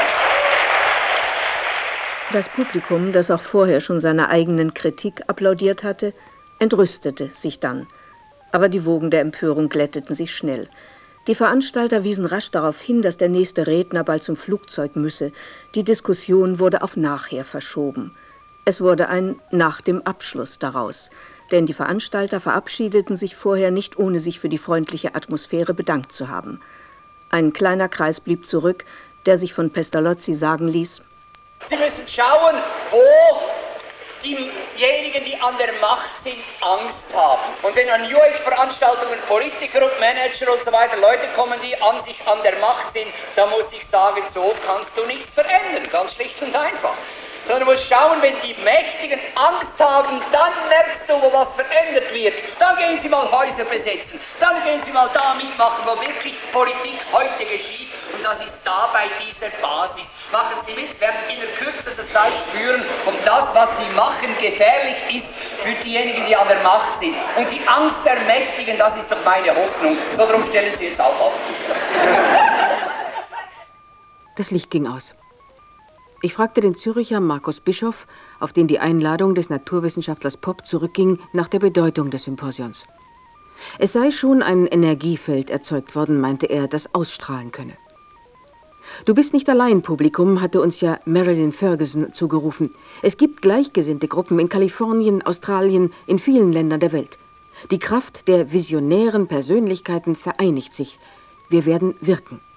Speaker 2: Das Publikum, das auch vorher schon seiner eigenen Kritik applaudiert hatte, entrüstete sich dann. Aber die Wogen der Empörung glätteten sich schnell. Die Veranstalter wiesen rasch darauf hin, dass der nächste Redner bald zum Flugzeug müsse. Die Diskussion wurde auf nachher verschoben. Es wurde ein nach dem Abschluss daraus, denn die Veranstalter verabschiedeten sich vorher nicht, ohne sich für die freundliche Atmosphäre bedankt zu haben. Ein kleiner Kreis blieb zurück, der sich von Pestalozzi sagen ließ:
Speaker 5: Sie müssen schauen, wo diejenigen, die an der Macht sind, Angst haben. Und wenn an New Age-Veranstaltungen Politiker und Manager und so weiter Leute kommen, die an sich an der Macht sind, dann muss ich sagen, so kannst du nichts verändern, ganz schlicht und einfach. Sondern du musst schauen, wenn die Mächtigen Angst haben, dann merkst du, wo was verändert wird. Dann gehen sie mal Häuser besetzen, dann gehen sie mal da mitmachen, wo wirklich Politik heute geschieht. Und das ist da bei dieser Basis. Machen Sie mit, Sie werden in der kürzesten Zeit spüren, ob das, was Sie machen, gefährlich ist für diejenigen, die an der Macht sind. Und die Angst der Mächtigen, das ist doch meine Hoffnung. So, darum stellen Sie jetzt auch auf.
Speaker 3: Das Licht ging aus. Ich fragte den Züricher Markus Bischoff, auf den die Einladung des Naturwissenschaftlers Popp zurückging, nach der Bedeutung des Symposions. Es sei schon ein Energiefeld erzeugt worden, meinte er, das ausstrahlen könne. Du bist nicht allein, Publikum, hatte uns ja Marilyn Ferguson zugerufen. Es gibt gleichgesinnte Gruppen in Kalifornien, Australien, in vielen Ländern der Welt. Die Kraft der visionären Persönlichkeiten vereinigt sich. Wir werden wirken.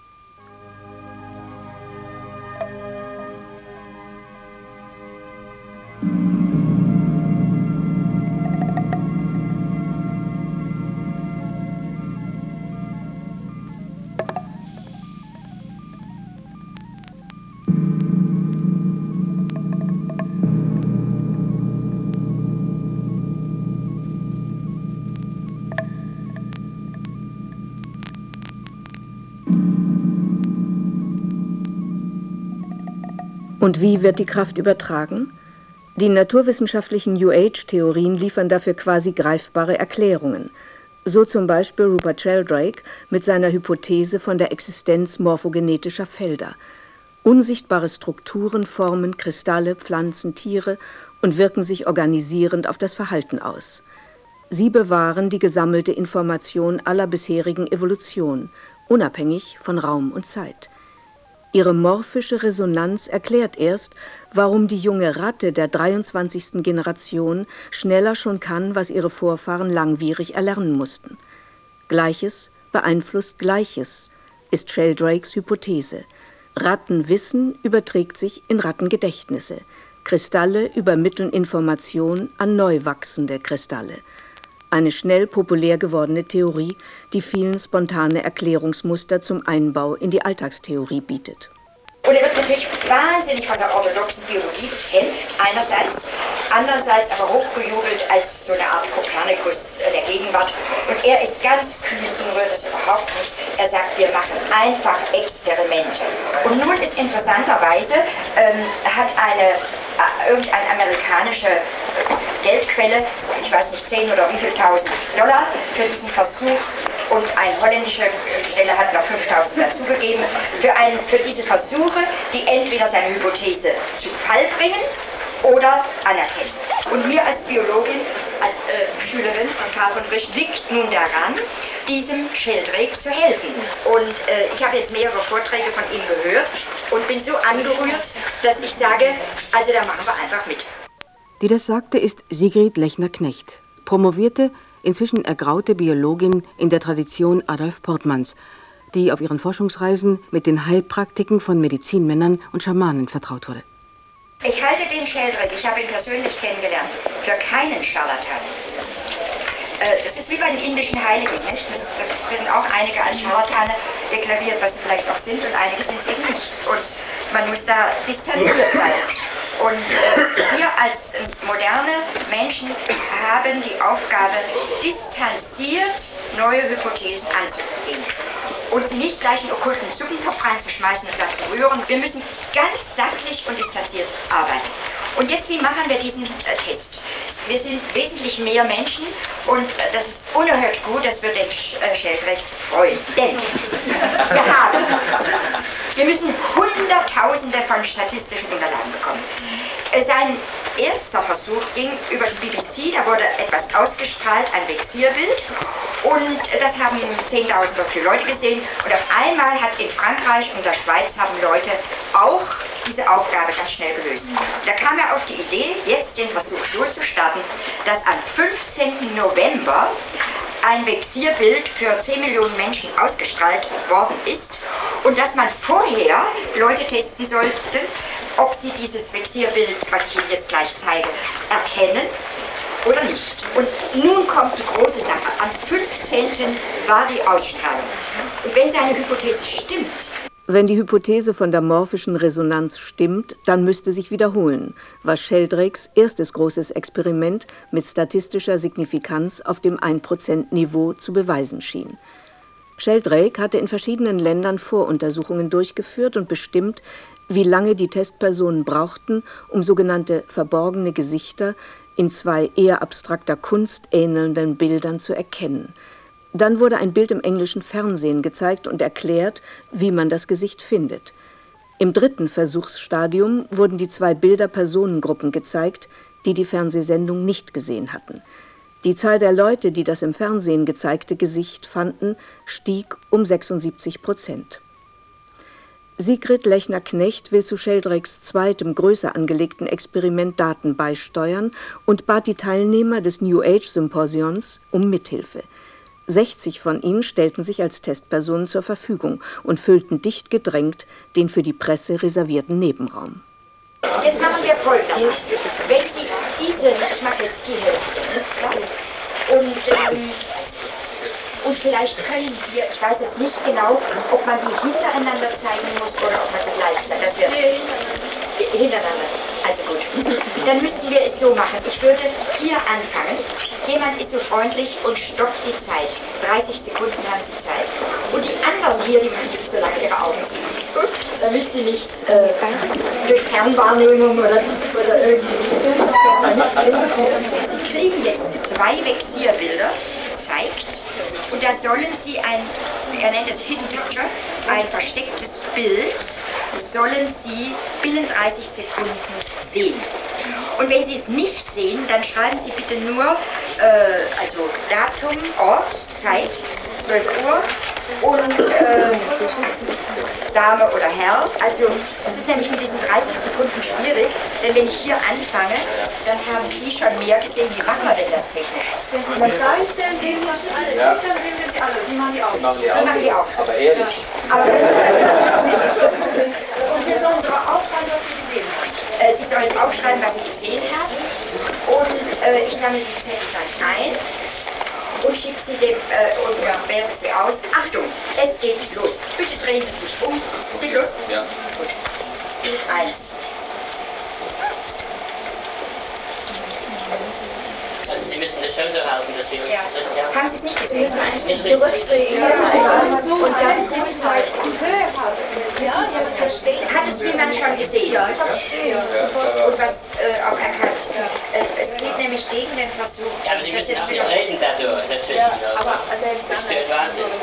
Speaker 2: Und wie wird die Kraft übertragen? Die naturwissenschaftlichen New Age-Theorien liefern dafür quasi greifbare Erklärungen. So zum Beispiel Rupert Sheldrake mit seiner Hypothese von der Existenz morphogenetischer Felder. Unsichtbare Strukturen formen Kristalle, Pflanzen, Tiere und wirken sich organisierend auf das Verhalten aus. Sie bewahren die gesammelte Information aller bisherigen Evolution, unabhängig von Raum und Zeit. Ihre morphische Resonanz erklärt erst, warum die junge Ratte der dreiundzwanzigsten Generation schneller schon kann, was ihre Vorfahren langwierig erlernen mussten. Gleiches beeinflusst Gleiches, ist Sheldrakes Hypothese. Rattenwissen überträgt sich in Rattengedächtnisse. Kristalle übermitteln Information an neu wachsende Kristalle. Eine schnell populär gewordene Theorie, die vielen spontane Erklärungsmuster zum Einbau in die Alltagstheorie bietet.
Speaker 11: Und er wird natürlich wahnsinnig von der orthodoxen Biologie bekämpft, einerseits, andererseits aber hochgejubelt als so eine Art Kopernikus der Gegenwart. Und er ist ganz kühl und rührt das überhaupt nicht. Er sagt, wir machen einfach Experimente. Und nun ist interessanterweise, ähm, hat eine, äh, irgendeine amerikanische Geldquelle, ich weiß nicht, zehn oder wie viel tausend Dollar für diesen Versuch, und eine holländische Stelle hat noch fünftausend dazugegeben, für, ein, für diese Versuche, die entweder seine Hypothese zu Fall bringen oder anerkennen. Und mir als Biologin, als äh, Schülerin von Karl von Frisch, liegt nun daran, diesem Sheldrake zu helfen. Und äh, ich habe jetzt mehrere Vorträge von ihm gehört und bin so angerührt, dass ich sage, also da machen wir einfach mit.
Speaker 3: Die das sagte, ist Sigrid Lechner-Knecht, promovierte, inzwischen ergraute Biologin in der Tradition Adolf Portmanns, die auf ihren Forschungsreisen mit den Heilpraktiken von Medizinmännern und Schamanen vertraut wurde.
Speaker 11: Ich halte den Sheldrake, ich habe ihn persönlich kennengelernt, für keinen Scharlatan. Äh, das ist wie bei den indischen Heiligen, nicht? Das, das sind auch einige als Scharlatane deklariert, was sie vielleicht auch sind, und einige sind es eben nicht. Und man muss da distanziert bleiben. Und äh, wir als äh, moderne Menschen haben die Aufgabe, distanziert neue Hypothesen anzugehen und sie nicht gleich in den okkulten Suppentopf reinzuschmeißen und dann zu rühren. Wir müssen ganz sachlich und distanziert arbeiten. Und jetzt, wie machen wir diesen äh, Test? Wir sind wesentlich mehr Menschen und äh, das ist unerhört gut, dass wir den äh, Sheldrake freuen. Denn wir haben, wir müssen Hunderttausende von statistischen Unterlagen bekommen. Äh, sein erster Versuch ging über die B B C, da wurde etwas ausgestrahlt, ein Vexierbild, und äh, das haben zehntausend oder viele Leute gesehen, und auf einmal hat in Frankreich und der Schweiz haben Leute auch diese Aufgabe ganz schnell gelöst. Da kam er auf die Idee, jetzt den Versuch so zu starten, dass am fünfzehnten November ein Vexierbild für zehn Millionen Menschen ausgestrahlt worden ist und dass man vorher Leute testen sollte, ob sie dieses Vexierbild, was ich Ihnen jetzt gleich zeige, erkennen oder nicht. Und nun kommt die große Sache. Am fünfzehnten war die Ausstrahlung. Und wenn seine Hypothese stimmt,
Speaker 2: Wenn die Hypothese von der morphischen Resonanz stimmt, dann müsste sich wiederholen, was Sheldrakes erstes großes Experiment mit statistischer Signifikanz auf dem ein Prozent Niveau zu beweisen schien. Sheldrake hatte in verschiedenen Ländern Voruntersuchungen durchgeführt und bestimmt, wie lange die Testpersonen brauchten, um sogenannte verborgene Gesichter in zwei eher abstrakter Kunst ähnelnden Bildern zu erkennen. Dann wurde ein Bild im englischen Fernsehen gezeigt und erklärt, wie man das Gesicht findet. Im dritten Versuchsstadium wurden die zwei Bilder Personengruppen gezeigt, die die Fernsehsendung nicht gesehen hatten. Die Zahl der Leute, die das im Fernsehen gezeigte Gesicht fanden, stieg um sechsundsiebzig Prozent. Sigrid Lechner-Knecht will zu Sheldrakes zweitem, größer angelegten Experiment Daten beisteuern und bat die Teilnehmer des New Age Symposions um Mithilfe. sechzig von ihnen stellten sich als Testpersonen zur Verfügung und füllten dicht gedrängt den für die Presse reservierten Nebenraum.
Speaker 11: Jetzt machen wir Folgendes. Wenn Sie diese, ich mache jetzt die Hälfte, und, ähm, und vielleicht können wir, ich weiß es nicht genau, ob man die hintereinander zeigen muss oder ob man sie gleich zeigt. Das wird hintereinander. Also gut. Dann müssten wir es so machen. Ich würde hier anfangen. Jemand ist so freundlich und stoppt die Zeit. dreißig Sekunden haben Sie Zeit. Und die anderen hier, die machen so lange ihre Augen zu. damit sie nicht äh, durch Fernwahrnehmung oder, oder irgendwie. Sie kriegen jetzt zwei Vexierbilder gezeigt und da sollen sie ein, er nennt es Hidden Picture, ein verstecktes Bild, sollen sie binnen dreißig Sekunden sehen. Und wenn Sie es nicht sehen, dann schreiben Sie bitte nur äh, also Datum, Ort, Zeit, zwölf Uhr und äh, Dame oder Herr. Also es ist nämlich mit diesen dreißig Sekunden schwierig, denn wenn ich hier anfange, dann haben Sie schon mehr gesehen. Wie machen wir denn das technisch?
Speaker 8: Wenn Sie mal Fragen stellen, sehen Sie schon alle. Ja. Dann sehen wir sie alle. Die machen die auch.
Speaker 11: Die machen die auch. Die machen die auch.
Speaker 8: Aber ehrlich.
Speaker 11: Aber und wir sollen aufschreiben, was Sie gesehen haben. Äh, Sie sollen aufschreiben, was Sie gesehen haben. Und äh, ich sammle die Zettel dann ein und schicke sie dem äh, und ja, werte sie aus. Achtung, es geht los. Bitte drehen Sie sich um. Es geht los? Ja. Gut. Bild eins.
Speaker 12: Also Sie müssen das schon so halten, dass Sie...
Speaker 11: Ja. Ja. Haben Sie es nicht gesehen? Sie müssen ein Stück
Speaker 12: zurückdrehen.
Speaker 11: Ja. Ja. Und dann gut halt die Höhe haben. Ja, jetzt verstehen. Hat es jemand schon gesehen? Ja, ich habe es gesehen. Und was äh, auch erkannt. Äh, es geht nämlich gegen den Versuch.
Speaker 12: Ja, aber Sie müssen auch nicht reden dadurch, natürlich.
Speaker 11: Ja, aber selbst dann.
Speaker 12: Das stört wahnsinnig.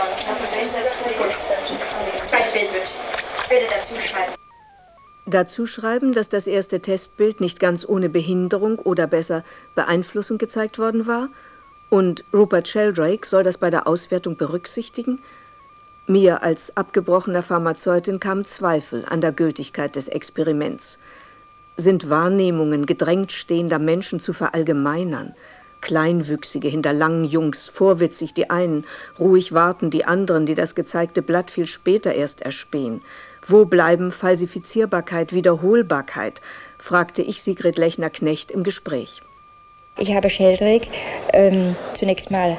Speaker 11: Das zweite Bild wird bitte dazu schreiben.
Speaker 2: Dazu schreiben, dass das erste Testbild nicht ganz ohne Behinderung oder besser Beeinflussung gezeigt worden war und Rupert Sheldrake soll das bei der Auswertung berücksichtigen. Mir als abgebrochener Pharmazeutin kamen Zweifel an der Gültigkeit des Experiments. Sind Wahrnehmungen gedrängt stehender Menschen zu verallgemeinern? Kleinwüchsige hinter langen Jungs, vorwitzig die einen, ruhig warten die anderen, die das gezeigte Blatt viel später erst erspähen. Wo bleiben Falsifizierbarkeit, Wiederholbarkeit? Fragte ich Sigrid Lechner-Knecht im Gespräch.
Speaker 13: Ich habe Sheldrake ähm, zunächst mal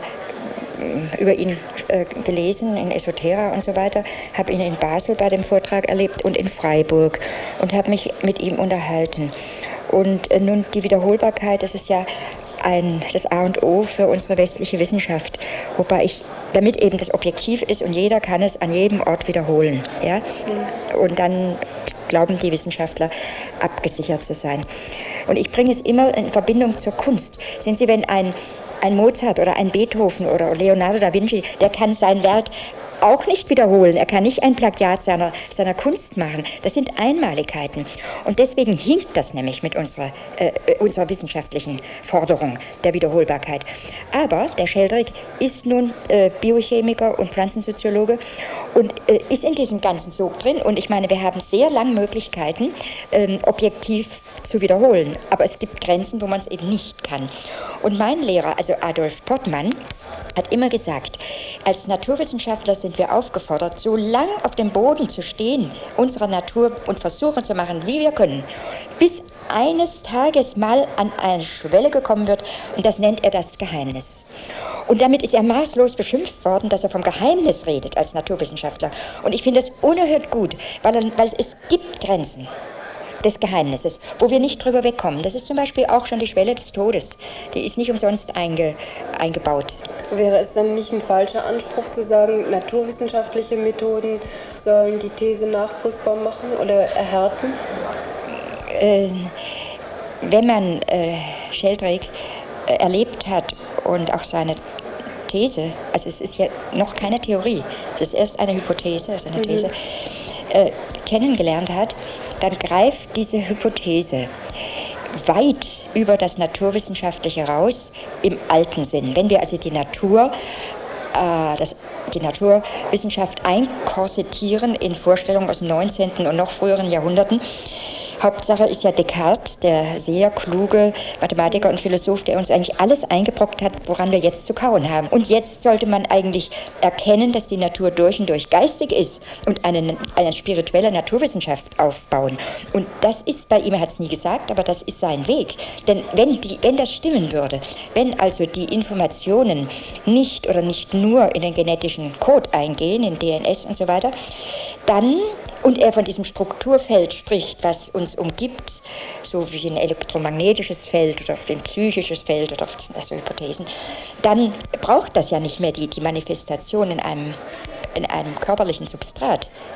Speaker 13: über ihn äh, gelesen, in Esoterra und so weiter, habe ihn in Basel bei dem Vortrag erlebt und in Freiburg und habe mich mit ihm unterhalten. Und äh, nun die Wiederholbarkeit, das ist ja ein, das A und O für unsere westliche Wissenschaft, wobei ich, damit eben das objektiv ist und jeder kann es an jedem Ort wiederholen. Ja? Und dann glauben die Wissenschaftler, abgesichert zu sein. Und ich bringe es immer in Verbindung zur Kunst. Sehen Sie, wenn ein Ein Mozart oder ein Beethoven oder Leonardo da Vinci, der kann sein Werk auch nicht wiederholen. Er kann nicht ein Plagiat seiner, seiner Kunst machen. Das sind Einmaligkeiten. Und deswegen hinkt das nämlich mit unserer, äh, unserer wissenschaftlichen Forderung der Wiederholbarkeit. Aber der Sheldrake ist nun äh, Biochemiker und Pflanzensoziologe und äh, ist in diesem ganzen Sog drin. Und ich meine, wir haben sehr lange Möglichkeiten, äh, objektiv zu wiederholen. Aber es gibt Grenzen, wo man es eben nicht kann. Und mein Lehrer, also Adolf Pottmann, hat immer gesagt, als Naturwissenschaftler sind wir aufgefordert, so lang auf dem Boden zu stehen, unserer Natur und versuchen zu machen, wie wir können, bis eines Tages mal an eine Schwelle gekommen wird, und das nennt er das Geheimnis. Und damit ist er maßlos beschimpft worden, dass er vom Geheimnis redet als Naturwissenschaftler. Und ich finde das unerhört gut, weil, er, weil es gibt Grenzen des Geheimnisses, wo wir nicht drüber wegkommen. Das ist zum Beispiel auch schon die Schwelle des Todes. Die ist nicht umsonst einge, eingebaut.
Speaker 8: Wäre es dann nicht ein falscher Anspruch zu sagen, naturwissenschaftliche Methoden sollen die These nachprüfbar machen oder erhärten?
Speaker 13: Äh, wenn man äh, Sheldrake äh, erlebt hat und auch seine These, also es ist ja noch keine Theorie, das ist erst eine Hypothese, das ist eine These, mhm. äh, kennengelernt hat, dann greift diese Hypothese weit über das Naturwissenschaftliche raus im alten Sinn. Wenn wir also die Natur, äh, das, die Naturwissenschaft einkorsettieren in Vorstellungen aus dem neunzehnten und noch früheren Jahrhunderten, Hauptsache ist ja Descartes, der sehr kluge Mathematiker und Philosoph, der uns eigentlich alles eingebrockt hat, woran wir jetzt zu kauen haben. Und jetzt sollte man eigentlich erkennen, dass die Natur durch und durch geistig ist und eine, eine spirituelle Naturwissenschaft aufbauen. Und das ist bei ihm, er hat es nie gesagt, aber das ist sein Weg. Denn wenn, die, wenn das stimmen würde, wenn also die Informationen nicht oder nicht nur in den genetischen Code eingehen, in D N S und so weiter, dann, und er von diesem Strukturfeld spricht, was uns umgibt, so wie ein elektromagnetisches Feld oder ein psychisches Feld oder also Hypothesen, dann braucht das ja nicht mehr die, die Manifestation in einem, in einem körperlichen Substrat.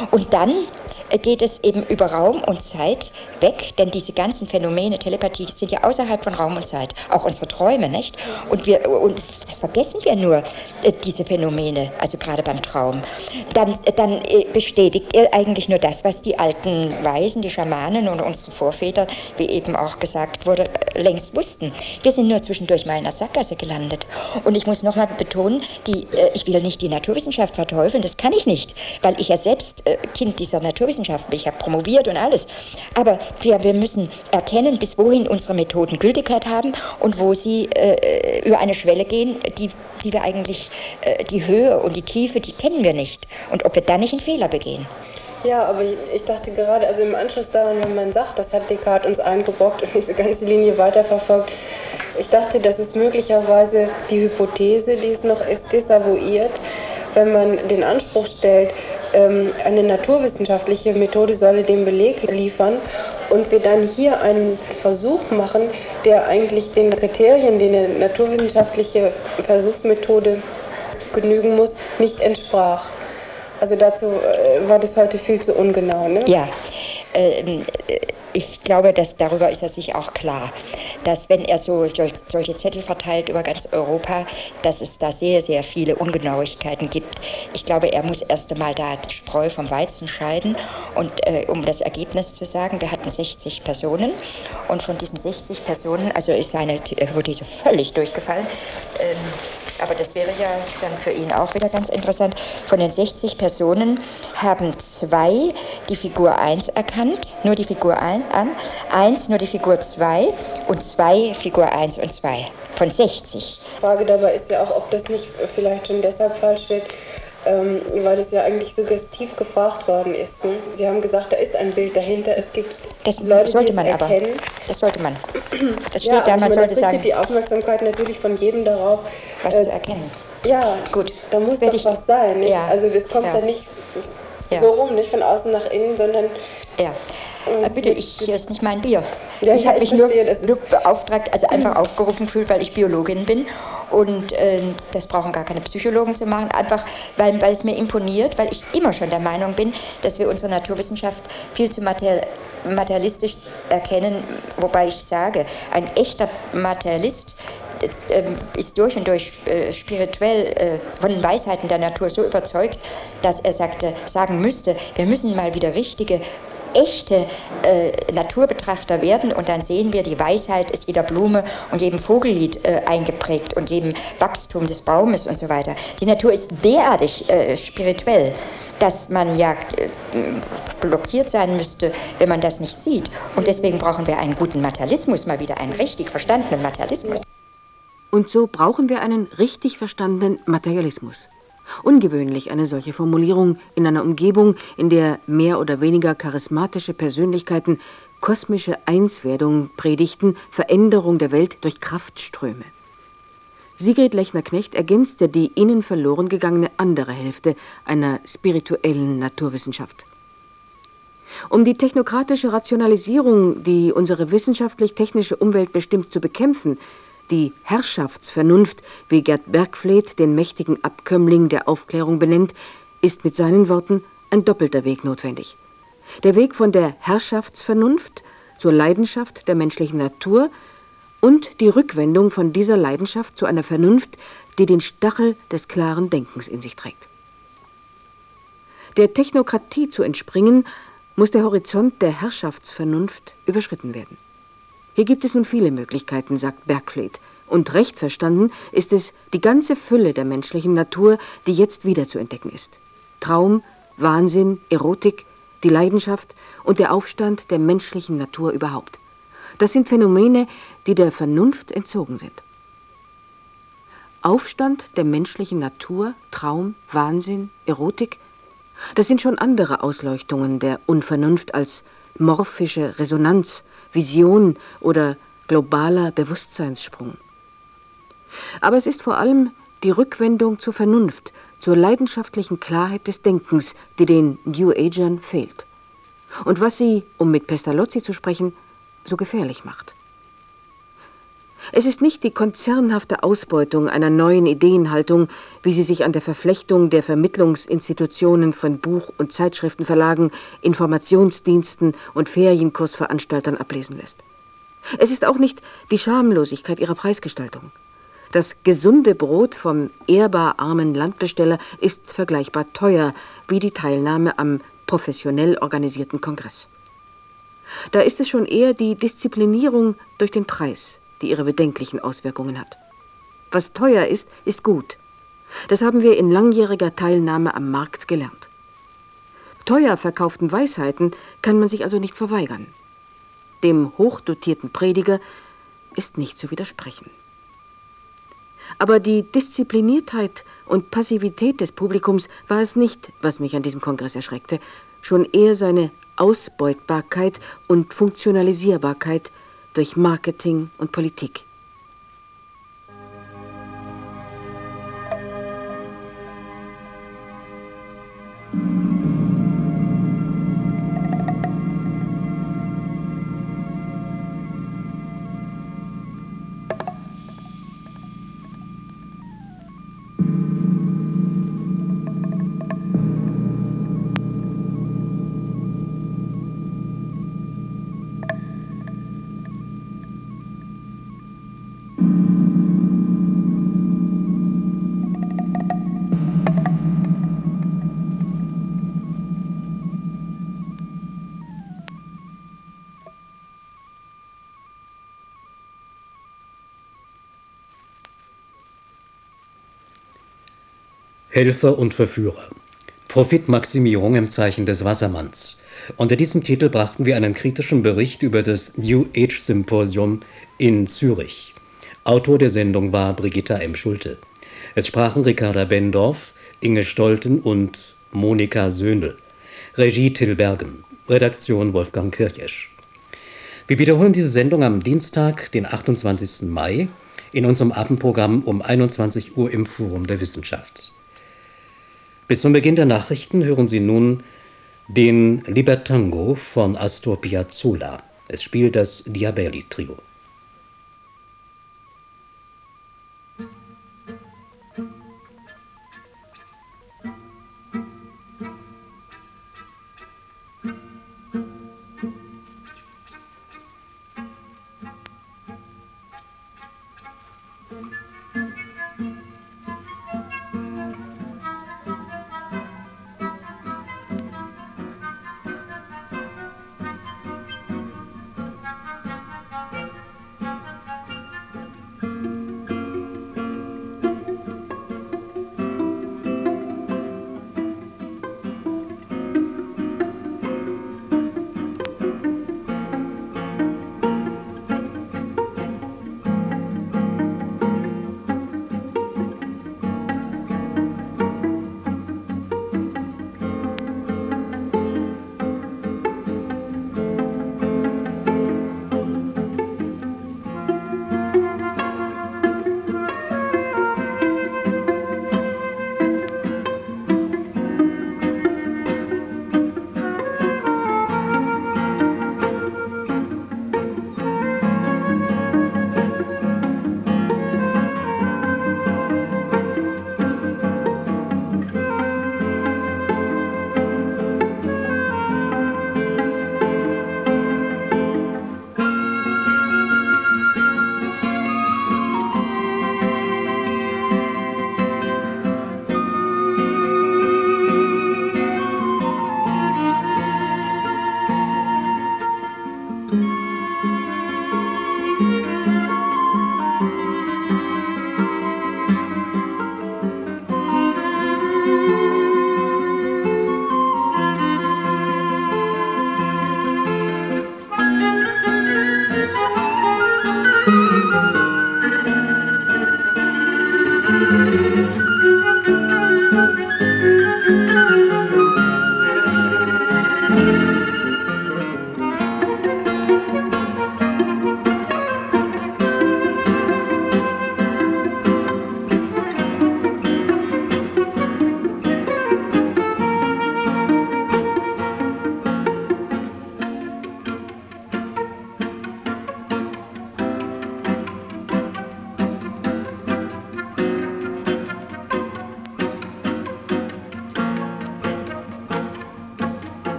Speaker 13: Und dann geht es eben über Raum und Zeit weg, denn diese ganzen Phänomene, Telepathie, sind ja außerhalb von Raum und Zeit, auch unsere Träume, nicht? Und, wir, und das vergessen wir nur, äh, diese Phänomene, also gerade beim Traum. Dann, dann äh, bestätigt er eigentlich nur das, was die alten Weisen, die Schamanen und unsere Vorväter, wie eben auch gesagt wurde, äh, längst wussten. Wir sind nur zwischendurch mal in einer Sackgasse gelandet. Und ich muss nochmal betonen, die, äh, ich will nicht die Naturwissenschaft verteufeln, das kann ich nicht, weil ich ja selbst äh, Kind dieser Naturwissenschaft bin. Ich habe promoviert und alles. Aber wir, wir müssen erkennen, bis wohin unsere Methoden Gültigkeit haben und wo sie äh, über eine Schwelle gehen, die, die wir eigentlich, äh, die Höhe und die Tiefe, die kennen wir nicht. Und ob wir da nicht einen Fehler begehen.
Speaker 8: Ja, aber ich, ich dachte gerade, also im Anschluss daran, wenn man sagt, das hat Descartes uns eingebrockt und diese ganze Linie weiterverfolgt, ich dachte, das ist möglicherweise die Hypothese, die es noch ist, desavouiert, wenn man den Anspruch stellt, eine naturwissenschaftliche Methode solle den Beleg liefern und wir dann hier einen Versuch machen, der eigentlich den Kriterien, die eine naturwissenschaftliche Versuchsmethode genügen muss, nicht entsprach. Also dazu war das heute viel zu ungenau, ne?
Speaker 13: Ja, äh, ich glaube, dass darüber ist er sich auch klar, dass wenn er so solche Zettel verteilt über ganz Europa, dass es da sehr, sehr viele Ungenauigkeiten gibt. Ich glaube, er muss erst einmal da die Spreu vom Weizen scheiden. Und äh, um das Ergebnis zu sagen, wir hatten sechzig Personen und von diesen sechzig Personen, also ist seine Hypothese völlig durchgefallen, ähm, aber das wäre ja dann für ihn auch wieder ganz interessant. Von den sechzig Personen haben zwei die Figur eins erkannt, nur die Figur eins an, eins nur die Figur zwei und zwei Figur eins und zwei von sechzig.
Speaker 8: Die Frage dabei ist ja auch, ob das nicht vielleicht schon deshalb falsch wird, ähm, weil es ja eigentlich suggestiv gefragt worden ist. Ne? Sie haben gesagt, da ist ein Bild dahinter, es gibt
Speaker 13: das
Speaker 8: Leute,
Speaker 13: sollte
Speaker 8: die
Speaker 13: man
Speaker 8: es
Speaker 13: aber.
Speaker 8: erkennen.
Speaker 13: Das sollte man. Das steht
Speaker 8: ja,
Speaker 13: da, man
Speaker 8: meine,
Speaker 13: sollte
Speaker 8: das
Speaker 13: sagen.
Speaker 8: die Aufmerksamkeit natürlich von jedem darauf,
Speaker 13: was äh, zu erkennen.
Speaker 8: Ja,
Speaker 13: gut.
Speaker 8: Da muss
Speaker 13: Werd
Speaker 8: doch
Speaker 13: ich,
Speaker 8: was sein. Nicht?
Speaker 13: Ja,
Speaker 8: also das kommt
Speaker 13: ja.
Speaker 8: dann nicht
Speaker 13: ja.
Speaker 8: so rum, nicht von außen nach innen, sondern...
Speaker 13: Ja, äh, bitte, ich, hier ist nicht mein Bier.
Speaker 8: Ja,
Speaker 13: ich
Speaker 8: ja,
Speaker 13: habe mich
Speaker 8: ich
Speaker 13: nur,
Speaker 8: verstehe,
Speaker 13: nur beauftragt, also einfach aufgerufen gefühlt, weil ich Biologin bin und äh, das brauchen gar keine Psychologen zu machen, einfach weil, weil es mir imponiert, weil ich immer schon der Meinung bin, dass wir unsere Naturwissenschaft viel zu materiell materialistisch erkennen, wobei ich sage, ein echter Materialist äh, ist durch und durch äh, spirituell äh, von den Weisheiten der Natur so überzeugt, dass er sagte, sagen müsste, wir müssen mal wieder richtige, echte äh, Naturbetrachter werden und dann sehen wir, die Weisheit ist jeder Blume und jedem Vogellied äh, eingeprägt und jedem Wachstum des Baumes und so weiter. Die Natur ist derartig äh, spirituell, dass man ja äh, blockiert sein müsste, wenn man das nicht sieht. Und deswegen brauchen wir einen guten Materialismus, mal wieder einen richtig verstandenen Materialismus.
Speaker 3: Und so brauchen wir einen richtig verstandenen Materialismus. Ungewöhnlich eine solche Formulierung in einer Umgebung, in der mehr oder weniger charismatische Persönlichkeiten kosmische Einswerdung predigten, Veränderung der Welt durch Kraftströme. Sigrid Lechner-Knecht ergänzte die ihnen verloren gegangene andere Hälfte einer spirituellen Naturwissenschaft. Um die technokratische Rationalisierung, die unsere wissenschaftlich-technische Umwelt bestimmt, zu bekämpfen, die Herrschaftsvernunft, wie Gerd Bergfleth den mächtigen Abkömmling der Aufklärung benennt, ist mit seinen Worten ein doppelter Weg notwendig. Der Weg von der Herrschaftsvernunft zur Leidenschaft der menschlichen Natur und die Rückwendung von dieser Leidenschaft zu einer Vernunft, die den Stachel des klaren Denkens in sich trägt. Der Technokratie zu entspringen, muss der Horizont der Herrschaftsvernunft überschritten werden. Hier gibt es nun viele Möglichkeiten, sagt Bergfleth, und recht verstanden ist es die ganze Fülle der menschlichen Natur, die jetzt wieder zu entdecken ist. Traum, Wahnsinn, Erotik, die Leidenschaft und der Aufstand der menschlichen Natur überhaupt. Das sind Phänomene, die der Vernunft entzogen sind. Aufstand der menschlichen Natur, Traum, Wahnsinn, Erotik, das sind schon andere Ausleuchtungen der Unvernunft als morphische Resonanz, Vision oder globaler Bewusstseinssprung. Aber es ist vor allem die Rückwendung zur Vernunft, zur leidenschaftlichen Klarheit des Denkens, die den New Agern fehlt. Und was sie, um mit Pestalozzi zu sprechen, so gefährlich macht. Es ist nicht die konzernhafte Ausbeutung einer neuen Ideenhaltung, wie sie sich an der Verflechtung der Vermittlungsinstitutionen von Buch- und Zeitschriftenverlagen, Informationsdiensten und Ferienkursveranstaltern ablesen lässt. Es ist auch nicht die Schamlosigkeit ihrer Preisgestaltung. Das gesunde Brot vom ehrbar armen Landbesteller ist vergleichbar teuer wie die Teilnahme am professionell organisierten Kongress. Da ist es schon eher die Disziplinierung durch den Preis, die ihre bedenklichen Auswirkungen hat. Was teuer ist, ist gut. Das haben wir in langjähriger Teilnahme am Markt gelernt. Teuer verkauften Weisheiten kann man sich also nicht verweigern. Dem hochdotierten Prediger ist nicht zu widersprechen. Aber die Diszipliniertheit und Passivität des Publikums war es nicht, was mich an diesem Kongress erschreckte, schon eher seine Ausbeutbarkeit und Funktionalisierbarkeit durch Marketing und Politik.
Speaker 14: Helfer und Verführer. Profitmaximierung im Zeichen des Wassermanns. Unter diesem Titel brachten wir einen kritischen Bericht über das New Age Symposium in Zürich. Autor der Sendung war Brigitta M. Schulte. Es sprachen Ricarda Bendorf, Inge Stolten und Monika Söhnl. Regie Till Bergen. Redaktion Wolfgang Kirchesch. Wir wiederholen diese Sendung am Dienstag, den achtundzwanzigsten Mai, in unserem Abendprogramm um einundzwanzig Uhr im Forum der Wissenschaft. Bis zum Beginn der Nachrichten hören Sie nun den Libertango von Astor Piazzolla. Es spielt das Diabelli-Trio.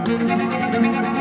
Speaker 15: Musik